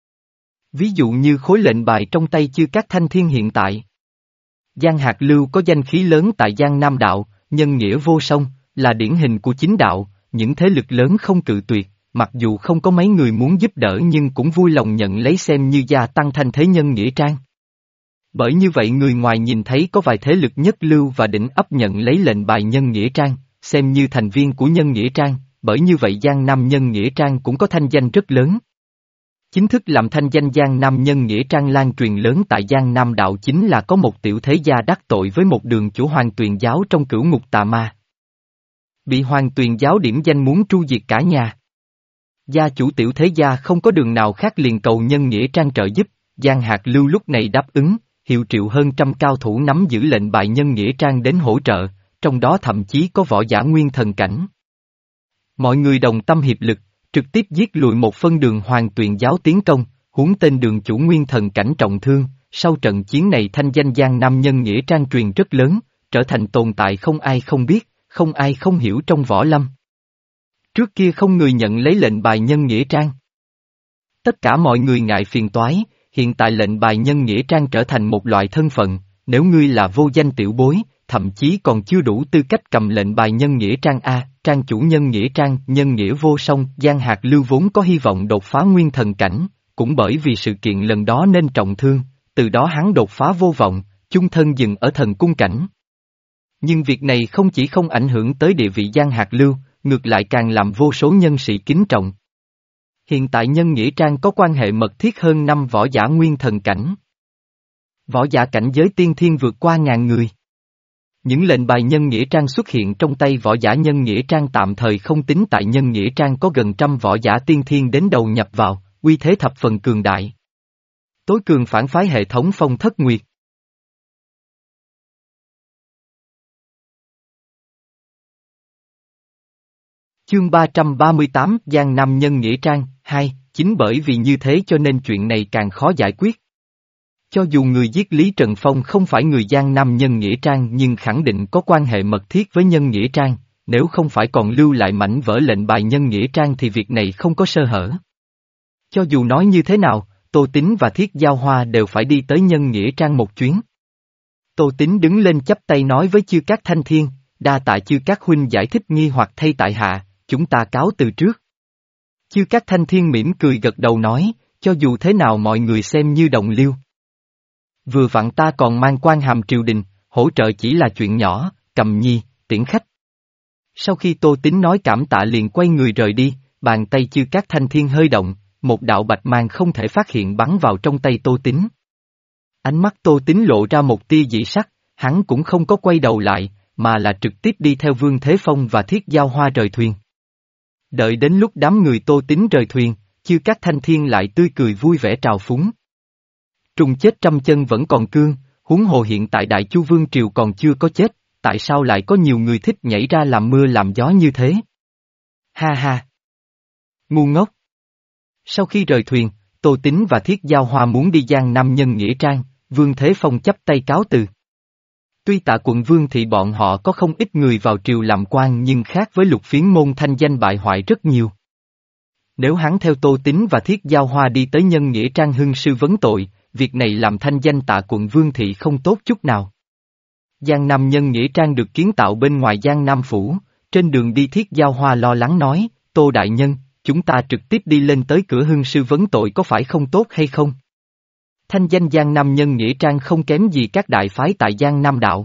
Ví dụ như khối lệnh bài trong tay Chư Các Thanh Thiên hiện tại. Giang Hạc Lưu có danh khí lớn tại Giang Nam Đạo, nhân nghĩa vô song, là điển hình của chính đạo, những thế lực lớn không cự tuyệt, mặc dù không có mấy người muốn giúp đỡ nhưng cũng vui lòng nhận lấy xem như gia tăng thanh thế nhân nghĩa trang. Bởi như vậy người ngoài nhìn thấy có vài thế lực nhất lưu và đỉnh ấp nhận lấy lệnh bài nhân nghĩa trang, xem như thành viên của nhân nghĩa trang, bởi như vậy Giang Nam nhân nghĩa trang cũng có thanh danh rất lớn. Chính thức làm thanh danh Giang Nam nhân nghĩa trang lan truyền lớn tại Giang Nam Đạo chính là có một tiểu thế gia đắc tội với một đường chủ Hoàng Tuyền giáo trong cửu ngục tà ma. Bị Hoàng Tuyền giáo điểm danh muốn tru diệt cả nhà. Gia chủ tiểu thế gia không có đường nào khác liền cầu nhân nghĩa trang trợ giúp, Giang Hạc Lưu lúc này đáp ứng, hiệu triệu hơn trăm cao thủ nắm giữ lệnh bài nhân nghĩa trang đến hỗ trợ, trong đó thậm chí có võ giả nguyên thần cảnh. Mọi người đồng tâm hiệp lực, trực tiếp giết lùi một phân đường Hoàng Tuyền giáo tiến công, huống tên đường chủ nguyên thần cảnh trọng thương, sau trận chiến này thanh danh Giang Nam nhân nghĩa trang truyền rất lớn, trở thành tồn tại không ai không biết, không ai không hiểu trong võ lâm. Trước kia không người nhận lấy lệnh bài nhân nghĩa trang. Tất cả mọi người ngại phiền toái, hiện tại lệnh bài nhân nghĩa trang trở thành một loại thân phận, nếu ngươi là vô danh tiểu bối, thậm chí còn chưa đủ tư cách cầm lệnh bài nhân nghĩa trang A, trang chủ nhân nghĩa trang, nhân nghĩa vô song, Giang Hạc Lưu vốn có hy vọng đột phá nguyên thần cảnh, cũng bởi vì sự kiện lần đó nên trọng thương, từ đó hắn đột phá vô vọng, chung thân dừng ở thần cung cảnh. Nhưng việc này không chỉ không ảnh hưởng tới địa vị Giang Hạc Lưu, ngược lại càng làm vô số nhân sĩ kính trọng. Hiện tại nhân nghĩa trang có quan hệ mật thiết hơn năm võ giả nguyên thần cảnh. Võ giả cảnh giới tiên thiên vượt qua ngàn người. Những lệnh bài nhân nghĩa trang xuất hiện trong tay võ giả nhân nghĩa trang tạm thời không tính tại nhân nghĩa trang có gần trăm võ giả tiên thiên đến đầu nhập vào, uy thế thập phần cường đại. Tối cường phản phái hệ thống Phong Thất Nguyệt. Chương ba trăm ba mươi tám Giang Nam nhân nghĩa trang, hai, chính bởi vì như thế cho nên chuyện này càng khó giải quyết. Cho dù người giết Lý Trần Phong không phải người Giang Nam nhân nghĩa trang nhưng khẳng định có quan hệ mật thiết với nhân nghĩa trang, nếu không phải còn lưu lại mảnh vỡ lệnh bài nhân nghĩa trang thì việc này không có sơ hở. Cho dù nói như thế nào, Tô Tín và Thiết Giao Hoa đều phải đi tới nhân nghĩa trang một chuyến. Tô Tín đứng lên chắp tay nói với Chư Các Thanh Thiên, đa tạ Chư Các huynh giải thích nghi hoặc thay tại hạ, chúng ta cáo từ trước. Chư Các Thanh Thiên mỉm cười gật đầu nói, cho dù thế nào mọi người xem như đồng liêu. Vừa vặn ta còn mang quan hàm triều đình, hỗ trợ chỉ là chuyện nhỏ, cầm nhi, tiễn khách. Sau khi Tô Tín nói cảm tạ liền quay người rời đi, bàn tay Chư Các Thanh Thiên hơi động, một đạo bạch mang không thể phát hiện bắn vào trong tay Tô Tín. Ánh mắt Tô Tín lộ ra một tia dị sắc, hắn cũng không có quay đầu lại, mà là trực tiếp đi theo Vương Thế Phong và Thiết Giao Hoa rời thuyền. Đợi đến lúc đám người Tô Tín rời thuyền, Chư Các Thanh Thiên lại tươi cười vui vẻ trào phúng. Trùng chết trăm chân vẫn còn cương, huống hồ hiện tại Đại Chu Vương Triều còn chưa có chết, tại sao lại có nhiều người thích nhảy ra làm mưa làm gió như thế? Ha ha! Ngu ngốc! Sau khi rời thuyền, Tô Tín và Thiết Giao Hoa muốn đi Giang Nam nhân nghĩa trang, Vương Thế Phong chắp tay cáo từ. Tuy Tạ quận Vương thị bọn họ có không ít người vào triều làm quan nhưng khác với Lục Phiến môn thanh danh bại hoại rất nhiều. Nếu hắn theo Tô Tín và Thiết Giao Hoa đi tới nhân nghĩa trang hưng sư vấn tội, việc này làm thanh danh Tạ quận Vương thị không tốt chút nào. Giang Nam nhân nghĩa trang được kiến tạo bên ngoài Giang Nam phủ, trên đường đi Thiết Giao Hoa lo lắng nói, Tô đại nhân, chúng ta trực tiếp đi lên tới cửa hưng sư vấn tội có phải không tốt hay không? Thanh danh Giang Nam nhân nghĩa trang không kém gì các đại phái tại Giang Nam đạo.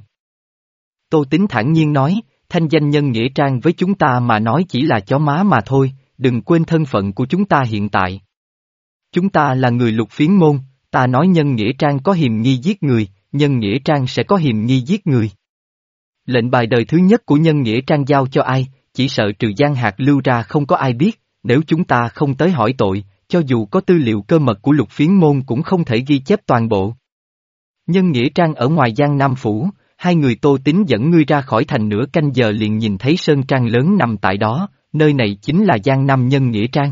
Tô Tín thản nhiên nói, thanh danh nhân nghĩa trang với chúng ta mà nói chỉ là chó má mà thôi, đừng quên thân phận của chúng ta hiện tại. Chúng ta là người Lục Phiến môn, ta nói nhân nghĩa trang có hiềm nghi giết người, nhân nghĩa trang sẽ có hiềm nghi giết người. Lệnh bài đời thứ nhất của nhân nghĩa trang giao cho ai, chỉ sợ trừ Giang Hạc Lưu ra không có ai biết, nếu chúng ta không tới hỏi tội, cho dù có tư liệu cơ mật của Lục Phiến môn cũng không thể ghi chép toàn bộ. Nhân nghĩa trang ở ngoài Giang Nam phủ, hai người Tô Tín dẫn ngươi ra khỏi thành nửa canh giờ liền nhìn thấy sơn trang lớn nằm tại đó, nơi này chính là Giang Nam nhân nghĩa trang.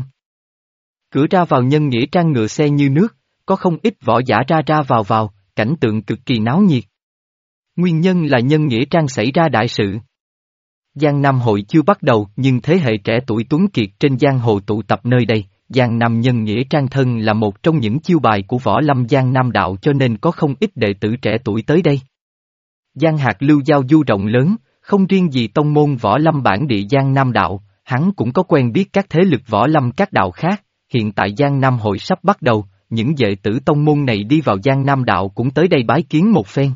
Cửa ra vào nhân nghĩa trang ngựa xe như nước, có không ít võ giả ra ra vào vào, cảnh tượng cực kỳ náo nhiệt. Nguyên nhân là nhân nghĩa trang xảy ra đại sự. Giang Nam hội chưa bắt đầu nhưng thế hệ trẻ tuổi tuấn kiệt trên giang hồ tụ tập nơi đây, Giang Nam nhân nghĩa trang thân là một trong những chiêu bài của võ lâm Giang Nam đạo cho nên có không ít đệ tử trẻ tuổi tới đây. Giang Hạc Lưu giao du rộng lớn, không riêng gì tông môn võ lâm bản địa Giang Nam đạo, hắn cũng có quen biết các thế lực võ lâm các đạo khác, hiện tại Giang Nam hội sắp bắt đầu, những đệ tử tông môn này đi vào Giang Nam đạo cũng tới đây bái kiến một phen.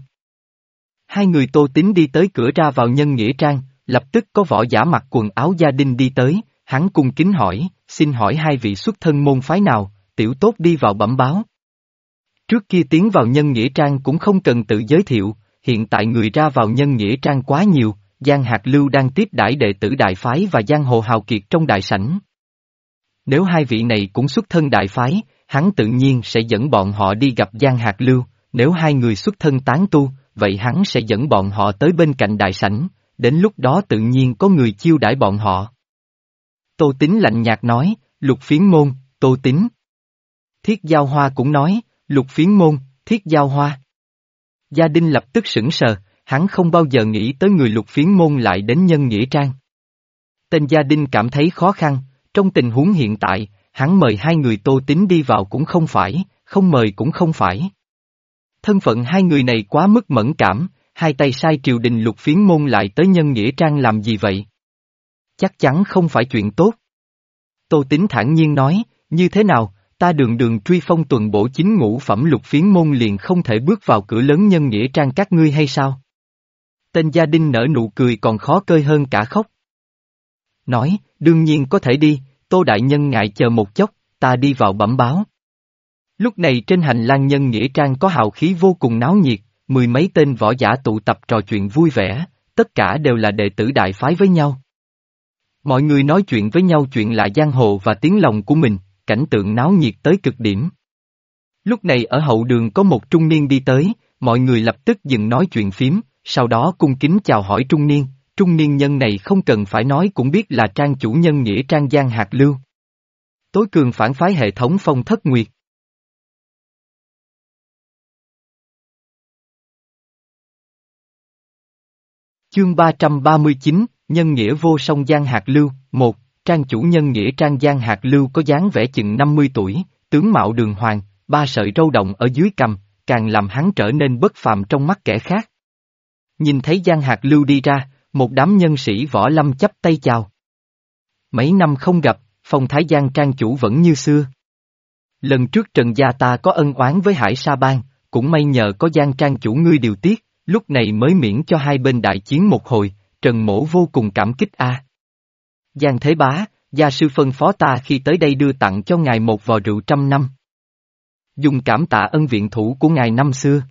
Hai người Tô Tín đi tới cửa ra vào nhân nghĩa trang, lập tức có võ giả mặc quần áo gia đình đi tới, hắn cung kính hỏi, xin hỏi hai vị xuất thân môn phái nào, tiểu tốt đi vào bẩm báo. Trước kia tiến vào nhân nghĩa trang cũng không cần tự giới thiệu, hiện tại người ra vào nhân nghĩa trang quá nhiều, Giang Hạc Lưu đang tiếp đãi đệ tử đại phái và giang hồ hào kiệt trong đại sảnh. Nếu hai vị này cũng xuất thân đại phái, hắn tự nhiên sẽ dẫn bọn họ đi gặp Giang Hạc Lưu, nếu hai người xuất thân tán tu, vậy hắn sẽ dẫn bọn họ tới bên cạnh đại sảnh, đến lúc đó tự nhiên có người chiêu đãi bọn họ. Tô Tín lạnh nhạt nói, Lục Phiến môn, Tô Tín. Thiết Giao Hoa cũng nói, Lục Phiến môn, Thiết Giao Hoa. Gia Đinh lập tức sững sờ, hắn không bao giờ nghĩ tới người Lục Phiến môn lại đến nhân nghĩa trang. Tên Gia Đinh cảm thấy khó khăn, trong tình huống hiện tại, hắn mời hai người Tô Tín đi vào cũng không phải, không mời cũng không phải. Thân phận hai người này quá mức mẫn cảm, hai tay sai triều đình Lục Phiến môn lại tới nhân nghĩa trang làm gì vậy? Chắc chắn không phải chuyện tốt. Tô Tín thản nhiên nói, như thế nào, ta đường đường truy phong tuần bổ chính ngũ phẩm Lục Phiến môn liền không thể bước vào cửa lớn nhân nghĩa trang các ngươi hay sao? Tên Gia Đinh nở nụ cười còn khó cơi hơn cả khóc. Nói, đương nhiên có thể đi, Tô đại nhân ngại chờ một chốc, ta đi vào bẩm báo. Lúc này trên hành lang nhân nghĩa trang có hào khí vô cùng náo nhiệt, mười mấy tên võ giả tụ tập trò chuyện vui vẻ, tất cả đều là đệ tử đại phái với nhau. Mọi người nói chuyện với nhau chuyện lại giang hồ và tiếng lòng của mình, cảnh tượng náo nhiệt tới cực điểm. Lúc này ở hậu đường có một trung niên đi tới, mọi người lập tức dừng nói chuyện phím, sau đó cung kính chào hỏi trung niên, trung niên nhân này không cần phải nói cũng biết là trang chủ nhân nghĩa trang Giang Hạc Lưu. Tối cường phản phái hệ thống Phong Thất Nguyệt. Chương ba trăm ba mươi chín, Nhân nghĩa vô song Giang Hạc Lưu, một, trang chủ nhân nghĩa trang Giang Hạc Lưu có dáng vẻ chừng năm mươi tuổi, tướng mạo đường hoàng, ba sợi râu động ở dưới cằm, càng làm hắn trở nên bất phàm trong mắt kẻ khác. Nhìn thấy Giang Hạc Lưu đi ra, một đám nhân sĩ võ lâm chắp tay chào. Mấy năm không gặp, phong thái Giang trang chủ vẫn như xưa. Lần trước Trần gia ta có ân oán với Hải Sa Bang, cũng may nhờ có Giang trang chủ ngươi điều tiết, lúc này mới miễn cho hai bên đại chiến một hồi, Trần mỗ vô cùng cảm kích a. Giang Thế Bá, gia sư phân phó ta khi tới đây đưa tặng cho ngài một vò rượu trăm năm. Dùng cảm tạ ân viện thủ của ngài năm xưa.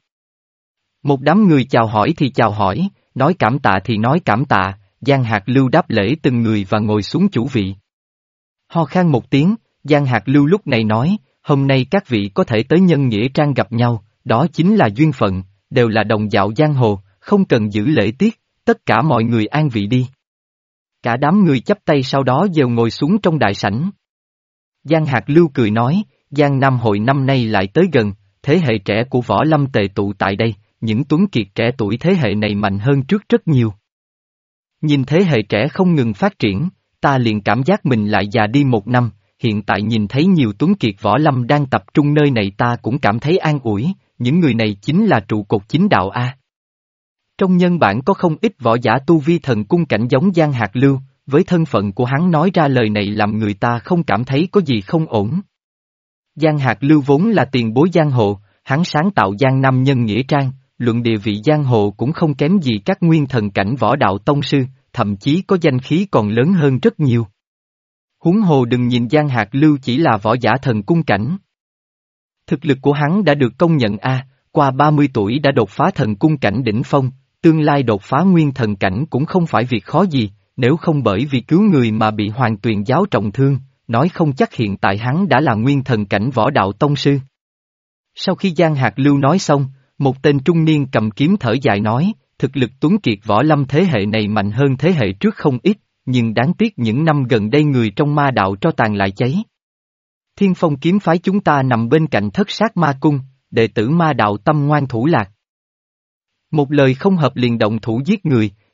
Một đám người chào hỏi thì chào hỏi, nói cảm tạ thì nói cảm tạ, Giang Hạc Lưu đáp lễ từng người và ngồi xuống chủ vị. Ho khan một tiếng, Giang Hạc Lưu lúc này nói, hôm nay các vị có thể tới nhân nghĩa trang gặp nhau, đó chính là duyên phận, đều là đồng dạo giang hồ, không cần giữ lễ tiết, tất cả mọi người an vị đi. Cả đám người chắp tay sau đó đều ngồi xuống trong đại sảnh. Giang Hạc Lưu cười nói, Giang Nam hội năm nay lại tới gần, thế hệ trẻ của võ lâm tề tụ tại đây, những tuấn kiệt trẻ tuổi thế hệ này mạnh hơn trước rất nhiều. Nhìn thế hệ trẻ không ngừng phát triển, ta liền cảm giác mình lại già đi một năm, hiện tại nhìn thấy nhiều tuấn kiệt võ lâm đang tập trung nơi này ta cũng cảm thấy an ủi, những người này chính là trụ cột chính đạo A. Trong nhân bản có không ít võ giả tu vi thần cung cảnh giống Giang Hạc Lưu, với thân phận của hắn nói ra lời này làm người ta không cảm thấy có gì không ổn. Giang Hạc Lưu vốn là tiền bối giang hồ, hắn sáng tạo Giang Nam nhân nghĩa trang, luận địa vị giang hồ cũng không kém gì các nguyên thần cảnh võ đạo tông sư, thậm chí có danh khí còn lớn hơn rất nhiều. Huống hồ đừng nhìn Giang Hạc Lưu chỉ là võ giả thần cung cảnh. Thực lực của hắn đã được công nhận a, qua ba mươi tuổi đã đột phá thần cung cảnh đỉnh phong, tương lai đột phá nguyên thần cảnh cũng không phải việc khó gì, nếu không bởi vì cứu người mà bị Hoàng Tuyền giáo trọng thương, nói không chắc hiện tại hắn đã là nguyên thần cảnh võ đạo tông sư. Sau khi Giang Hạc Lưu nói xong, một tên trung niên cầm kiếm thở dài nói, thực lực tuấn kiệt võ lâm thế hệ này mạnh hơn thế hệ trước không ít, nhưng đáng tiếc những năm gần đây người trong ma đạo tro tàn lại cháy. Thiên Phong kiếm phái chúng ta nằm bên cạnh Thất Sát Ma Cung, đệ tử ma đạo tâm ngoan thủ lạc. Một lời không hợp liền động thủ giết người,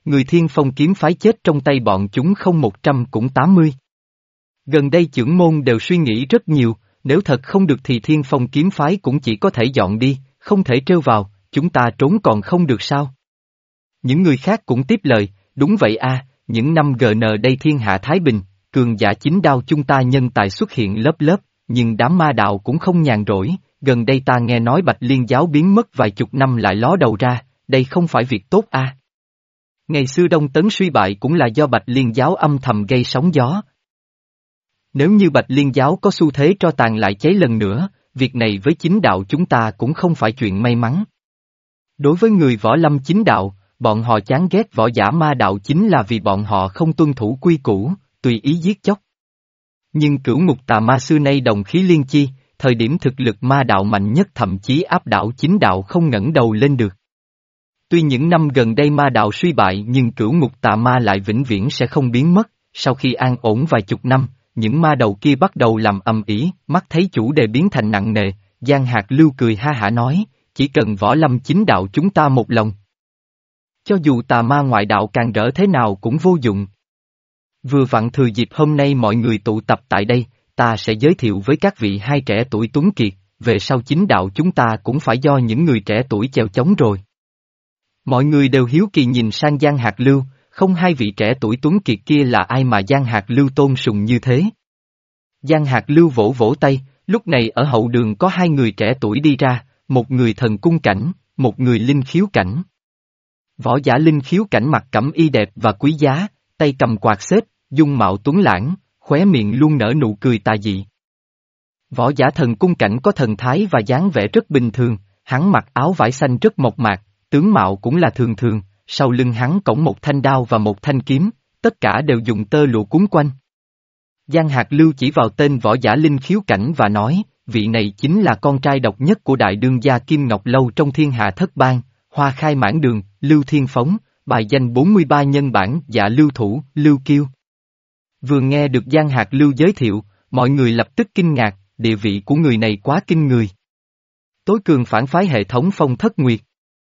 người Thiên Phong kiếm phái chết trong tay bọn chúng không một trăm cũng tám mươi. Gần đây chưởng môn đều suy nghĩ rất nhiều, nếu thật không được thì Thiên Phong kiếm phái cũng chỉ có thể dọn đi, không thể trêu vào, chúng ta trốn còn không được sao? Những người khác cũng tiếp lời, đúng vậy a, những năm gần đây thiên hạ thái bình, cường giả chính đao chúng ta nhân tài xuất hiện lớp lớp, nhưng đám ma đạo cũng không nhàn rỗi, gần đây ta nghe nói Bạch Liên giáo biến mất vài chục năm lại ló đầu ra, đây không phải việc tốt a. Ngày xưa Đông Tấn suy bại cũng là do Bạch Liên giáo âm thầm gây sóng gió. Nếu như Bạch Liên giáo có xu thế tro tàn lại cháy lần nữa, việc này với chính đạo chúng ta cũng không phải chuyện may mắn. Đối với người võ lâm chính đạo, bọn họ chán ghét võ giả ma đạo chính là vì bọn họ không tuân thủ quy củ, tùy ý giết chóc. Nhưng cửu ngục tà ma xưa nay đồng khí liên chi, thời điểm thực lực ma đạo mạnh nhất thậm chí áp đảo chính đạo không ngẩng đầu lên được. Tuy những năm gần đây ma đạo suy bại nhưng cửu ngục tà ma lại vĩnh viễn sẽ không biến mất, sau khi an ổn vài chục năm, những ma đầu kia bắt đầu làm ầm ĩ, mắt thấy chủ đề biến thành nặng nề, Giang Hạc Lưu cười ha hả nói, chỉ cần võ lâm chính đạo chúng ta một lòng. Cho dù tà ma ngoại đạo càng rỡ thế nào cũng vô dụng. Vừa vặn thừa dịp hôm nay mọi người tụ tập tại đây, ta sẽ giới thiệu với các vị hai trẻ tuổi tuấn kiệt, về sau chính đạo chúng ta cũng phải do những người trẻ tuổi chèo chống rồi. Mọi người đều hiếu kỳ nhìn sang Giang Hạc Lưu, không hai vị trẻ tuổi tuấn kiệt kia là ai mà Giang Hạc Lưu tôn sùng như thế. Giang Hạc Lưu vỗ vỗ tay, lúc này ở hậu đường có hai người trẻ tuổi đi ra, một người thần cung cảnh, một người linh khiếu cảnh. Võ giả linh khiếu cảnh mặc cẩm y đẹp và quý giá, tay cầm quạt xếp, dung mạo tuấn lãng, khóe miệng luôn nở nụ cười tà dị. Võ giả thần cung cảnh có thần thái và dáng vẻ rất bình thường, hắn mặc áo vải xanh rất mộc mạc, tướng mạo cũng là thường thường, sau lưng hắn cõng một thanh đao và một thanh kiếm, tất cả đều dùng tơ lụa cuốn quanh. Giang Hạc Lưu chỉ vào tên võ giả linh khiếu cảnh và nói, vị này chính là con trai độc nhất của đại đương gia Kim Ngọc Lâu trong thiên hạ thất bang, Hoa Khai Mãn Đường, Lưu Thiên Phóng, bài danh bốn mươi ba nhân bản dạ lưu thủ, Lưu Kiêu. Vừa nghe được Giang Hạc Lưu giới thiệu, mọi người lập tức kinh ngạc, địa vị của người này quá kinh người. Tối cường phản phái hệ thống Phong Thất Nguyệt.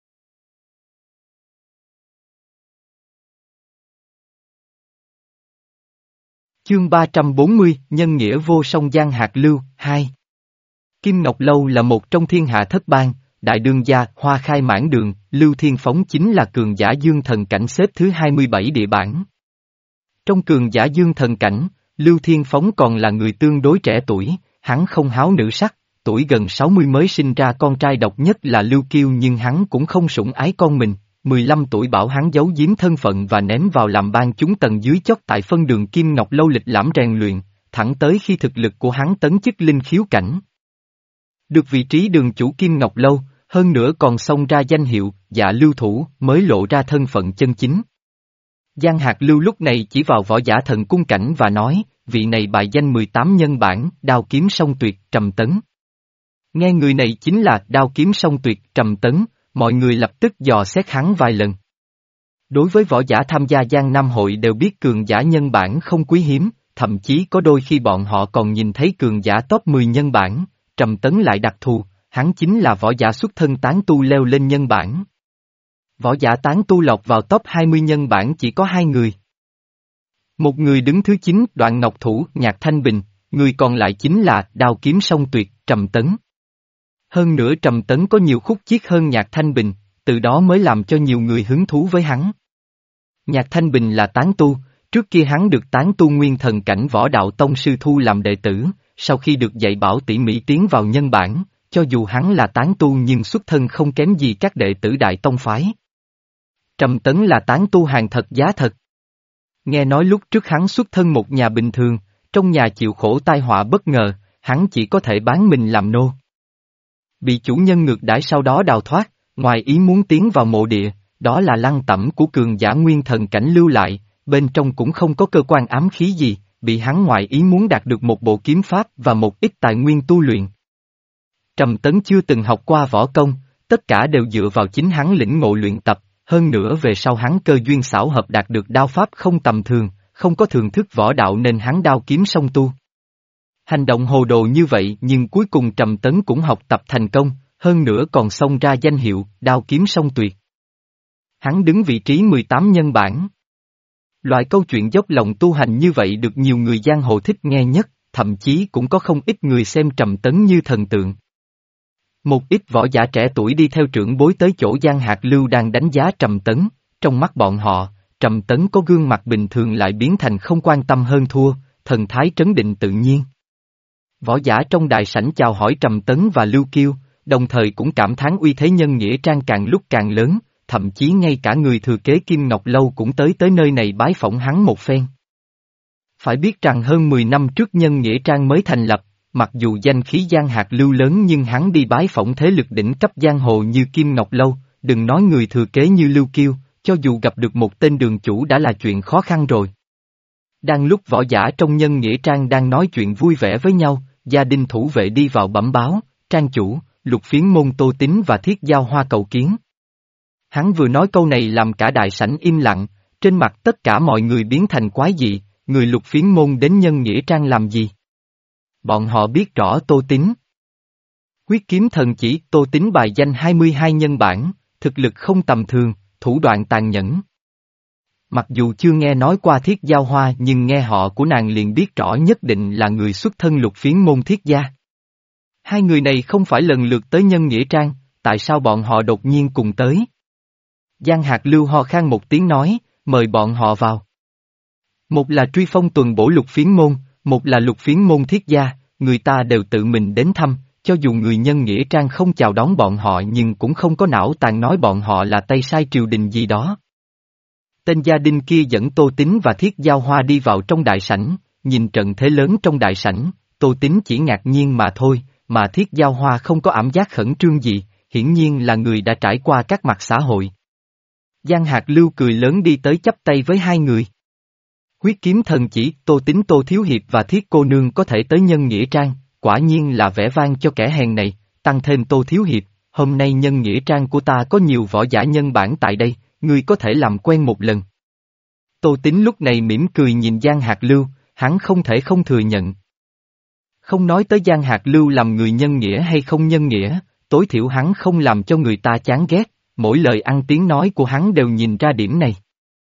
Chương ba trăm bốn mươi, Nhân nghĩa vô song Giang Hạc Lưu, hai. Kim Ngọc Lâu là một trong thiên hạ thất bang, đại đương gia, Hoa Khai Mãn Đường, Lưu Thiên Phóng chính là cường giả dương thần cảnh xếp thứ hai mươi bảy địa bản. Trong cường giả dương thần cảnh, Lưu Thiên Phóng còn là người tương đối trẻ tuổi, hắn không háo nữ sắc, tuổi gần sáu mươi mới sinh ra con trai độc nhất là Lưu Kiêu nhưng hắn cũng không sủng ái con mình. mười lăm tuổi bảo hắn giấu giếm thân phận và ném vào làm ban chúng tầng dưới chót tại phân đường Kim Ngọc Lâu lịch lãm rèn luyện, thẳng tới khi thực lực của hắn tấn chức linh khiếu cảnh. Được vị trí đường chủ Kim Ngọc Lâu, hơn nữa còn xông ra danh hiệu, dạ lưu thủ, mới lộ ra thân phận chân chính. Giang Hạc Lưu lúc này chỉ vào võ giả thần cung cảnh và nói, vị này bài danh mười tám nhân bản, đao kiếm song tuyệt, Trầm Tấn. Nghe người này chính là đao kiếm song tuyệt, Trầm Tấn. Mọi người lập tức dò xét hắn vài lần. Đối với võ giả tham gia Giang Nam hội đều biết cường giả nhân bản không quý hiếm, thậm chí có đôi khi bọn họ còn nhìn thấy cường giả top mười nhân bản, Trầm Tấn lại đặc thù, hắn chính là võ giả xuất thân tán tu leo lên nhân bản. Võ giả tán tu lọt vào top hai mươi nhân bản chỉ có hai người. Một người đứng thứ chín, Đoạn Ngọc Thủ, Nhạc Thanh Bình, người còn lại chính là đao kiếm song tuyệt, Trầm Tấn. Hơn nữa Trầm Tấn có nhiều khúc chiết hơn Nhạc Thanh Bình, từ đó mới làm cho nhiều người hứng thú với hắn. Nhạc Thanh Bình là tán tu, trước kia hắn được tán tu nguyên thần cảnh võ đạo tông sư thu làm đệ tử, sau khi được dạy bảo tỉ mỉ tiến vào nhân bản, cho dù hắn là tán tu nhưng xuất thân không kém gì các đệ tử đại tông phái. Trầm Tấn là tán tu hàng thật giá thật. Nghe nói lúc trước hắn xuất thân một nhà bình thường, trong nhà chịu khổ tai họa bất ngờ, hắn chỉ có thể bán mình làm nô. Bị chủ nhân ngược đãi sau đó đào thoát, ngoài ý muốn tiến vào mộ địa, đó là lăng tẩm của cường giả nguyên thần cảnh lưu lại, bên trong cũng không có cơ quan ám khí gì, bị hắn ngoài ý muốn đạt được một bộ kiếm pháp và một ít tài nguyên tu luyện. Trầm Tấn chưa từng học qua võ công, tất cả đều dựa vào chính hắn lĩnh ngộ luyện tập, hơn nữa về sau hắn cơ duyên xảo hợp đạt được đao pháp không tầm thường, không có thường thức võ đạo nên hắn đao kiếm song tu. Hành động hồ đồ như vậy nhưng cuối cùng Trầm Tấn cũng học tập thành công, hơn nữa còn xông ra danh hiệu, đao kiếm song tuyệt. Hắn đứng vị trí mười tám nhân bản. Loại câu chuyện dốc lòng tu hành như vậy được nhiều người giang hồ thích nghe nhất, thậm chí cũng có không ít người xem Trầm Tấn như thần tượng. Một ít võ giả trẻ tuổi đi theo trưởng bối tới chỗ Giang Hạc Lưu đang đánh giá Trầm Tấn, trong mắt bọn họ, Trầm Tấn có gương mặt bình thường lại biến thành không quan tâm hơn thua, thần thái trấn định tự nhiên. Võ giả trong đại sảnh chào hỏi Trầm Tấn và Lưu Kiêu, đồng thời cũng cảm thán uy thế nhân nghĩa trang càng lúc càng lớn, thậm chí ngay cả người thừa kế Kim Ngọc Lâu cũng tới tới nơi này bái phỏng hắn một phen. Phải biết rằng hơn mười năm trước nhân nghĩa trang mới thành lập, mặc dù danh khí Giang Hạc Lưu lớn nhưng hắn đi bái phỏng thế lực đỉnh cấp giang hồ như Kim Ngọc Lâu, đừng nói người thừa kế như Lưu Kiêu, cho dù gặp được một tên đường chủ đã là chuyện khó khăn rồi. Đang lúc võ giả trong nhân nghĩa trang đang nói chuyện vui vẻ với nhau, gia đình thủ vệ đi vào bẩm báo, trang chủ, Lục Phiến môn Tô Tín và Thiết Giao Hoa cầu kiến. Hắn vừa nói câu này làm cả đại sảnh im lặng, trên mặt tất cả mọi người biến thành quái dị, người Lục Phiến môn đến nhân nghĩa trang làm gì? Bọn họ biết rõ Tô Tín. Quyết kiếm thần chỉ Tô Tín bài danh hai mươi hai nhân bản, thực lực không tầm thường, thủ đoạn tàn nhẫn. Mặc dù chưa nghe nói qua Thiết Giao Hoa nhưng nghe họ của nàng liền biết rõ nhất định là người xuất thân Lục Phiến môn Thiết gia. Hai người này không phải lần lượt tới nhân nghĩa trang, tại sao bọn họ đột nhiên cùng tới? Giang Hạc Lưu ho khan một tiếng nói, mời bọn họ vào. Một là truy phong tuần bổ Lục Phiến môn, một là Lục Phiến môn Thiết gia, người ta đều tự mình đến thăm, cho dù người nhân nghĩa trang không chào đón bọn họ nhưng cũng không có não tàn nói bọn họ là tay sai triều đình gì đó. Tên gia đình kia dẫn Tô Tín và Thiết Giao Hoa đi vào trong đại sảnh, nhìn trận thế lớn trong đại sảnh, Tô Tín chỉ ngạc nhiên mà thôi, mà Thiết Giao Hoa không có ảm giác khẩn trương gì, hiển nhiên là người đã trải qua các mặt xã hội. Giang Hạc Lưu cười lớn đi tới chắp tay với hai người. Quyết kiếm thần chỉ, Tô Tín Tô Thiếu Hiệp và Thiết cô nương có thể tới nhân nghĩa trang, quả nhiên là vẻ vang cho kẻ hèn này, tăng thêm Tô Thiếu Hiệp, hôm nay nhân nghĩa trang của ta có nhiều võ giả nhân bản tại đây, ngươi có thể làm quen một lần. Tô Tín lúc này mỉm cười nhìn Giang Hạc Lưu, hắn không thể không thừa nhận. Không nói tới Giang Hạc Lưu làm người nhân nghĩa hay không nhân nghĩa, tối thiểu hắn không làm cho người ta chán ghét, mỗi lời ăn tiếng nói của hắn đều nhìn ra điểm này.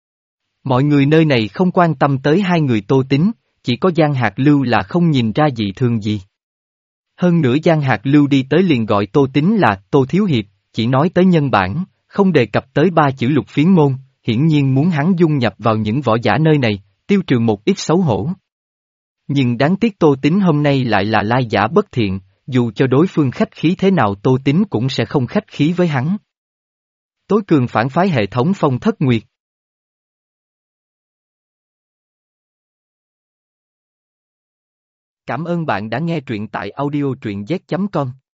Mọi người nơi này không quan tâm tới hai người Tô Tín, chỉ có Giang Hạc Lưu là không nhìn ra dị thường gì. Hơn nữa Giang Hạc Lưu đi tới liền gọi Tô Tín là Tô Thiếu Hiệp, chỉ nói tới nhân bản, không đề cập tới ba chữ Lục Phiến môn, hiển nhiên muốn hắn dung nhập vào những võ giả nơi này, tiêu trừ một ít xấu hổ. Nhưng đáng tiếc Tô Tín hôm nay lại là lai giả bất thiện, dù cho đối phương khách khí thế nào Tô Tín cũng sẽ không khách khí với hắn. Tối cường phản phái hệ thống Phong Thất Nguyệt. Cảm ơn bạn đã nghe truyện tại audio truyện z chấm com.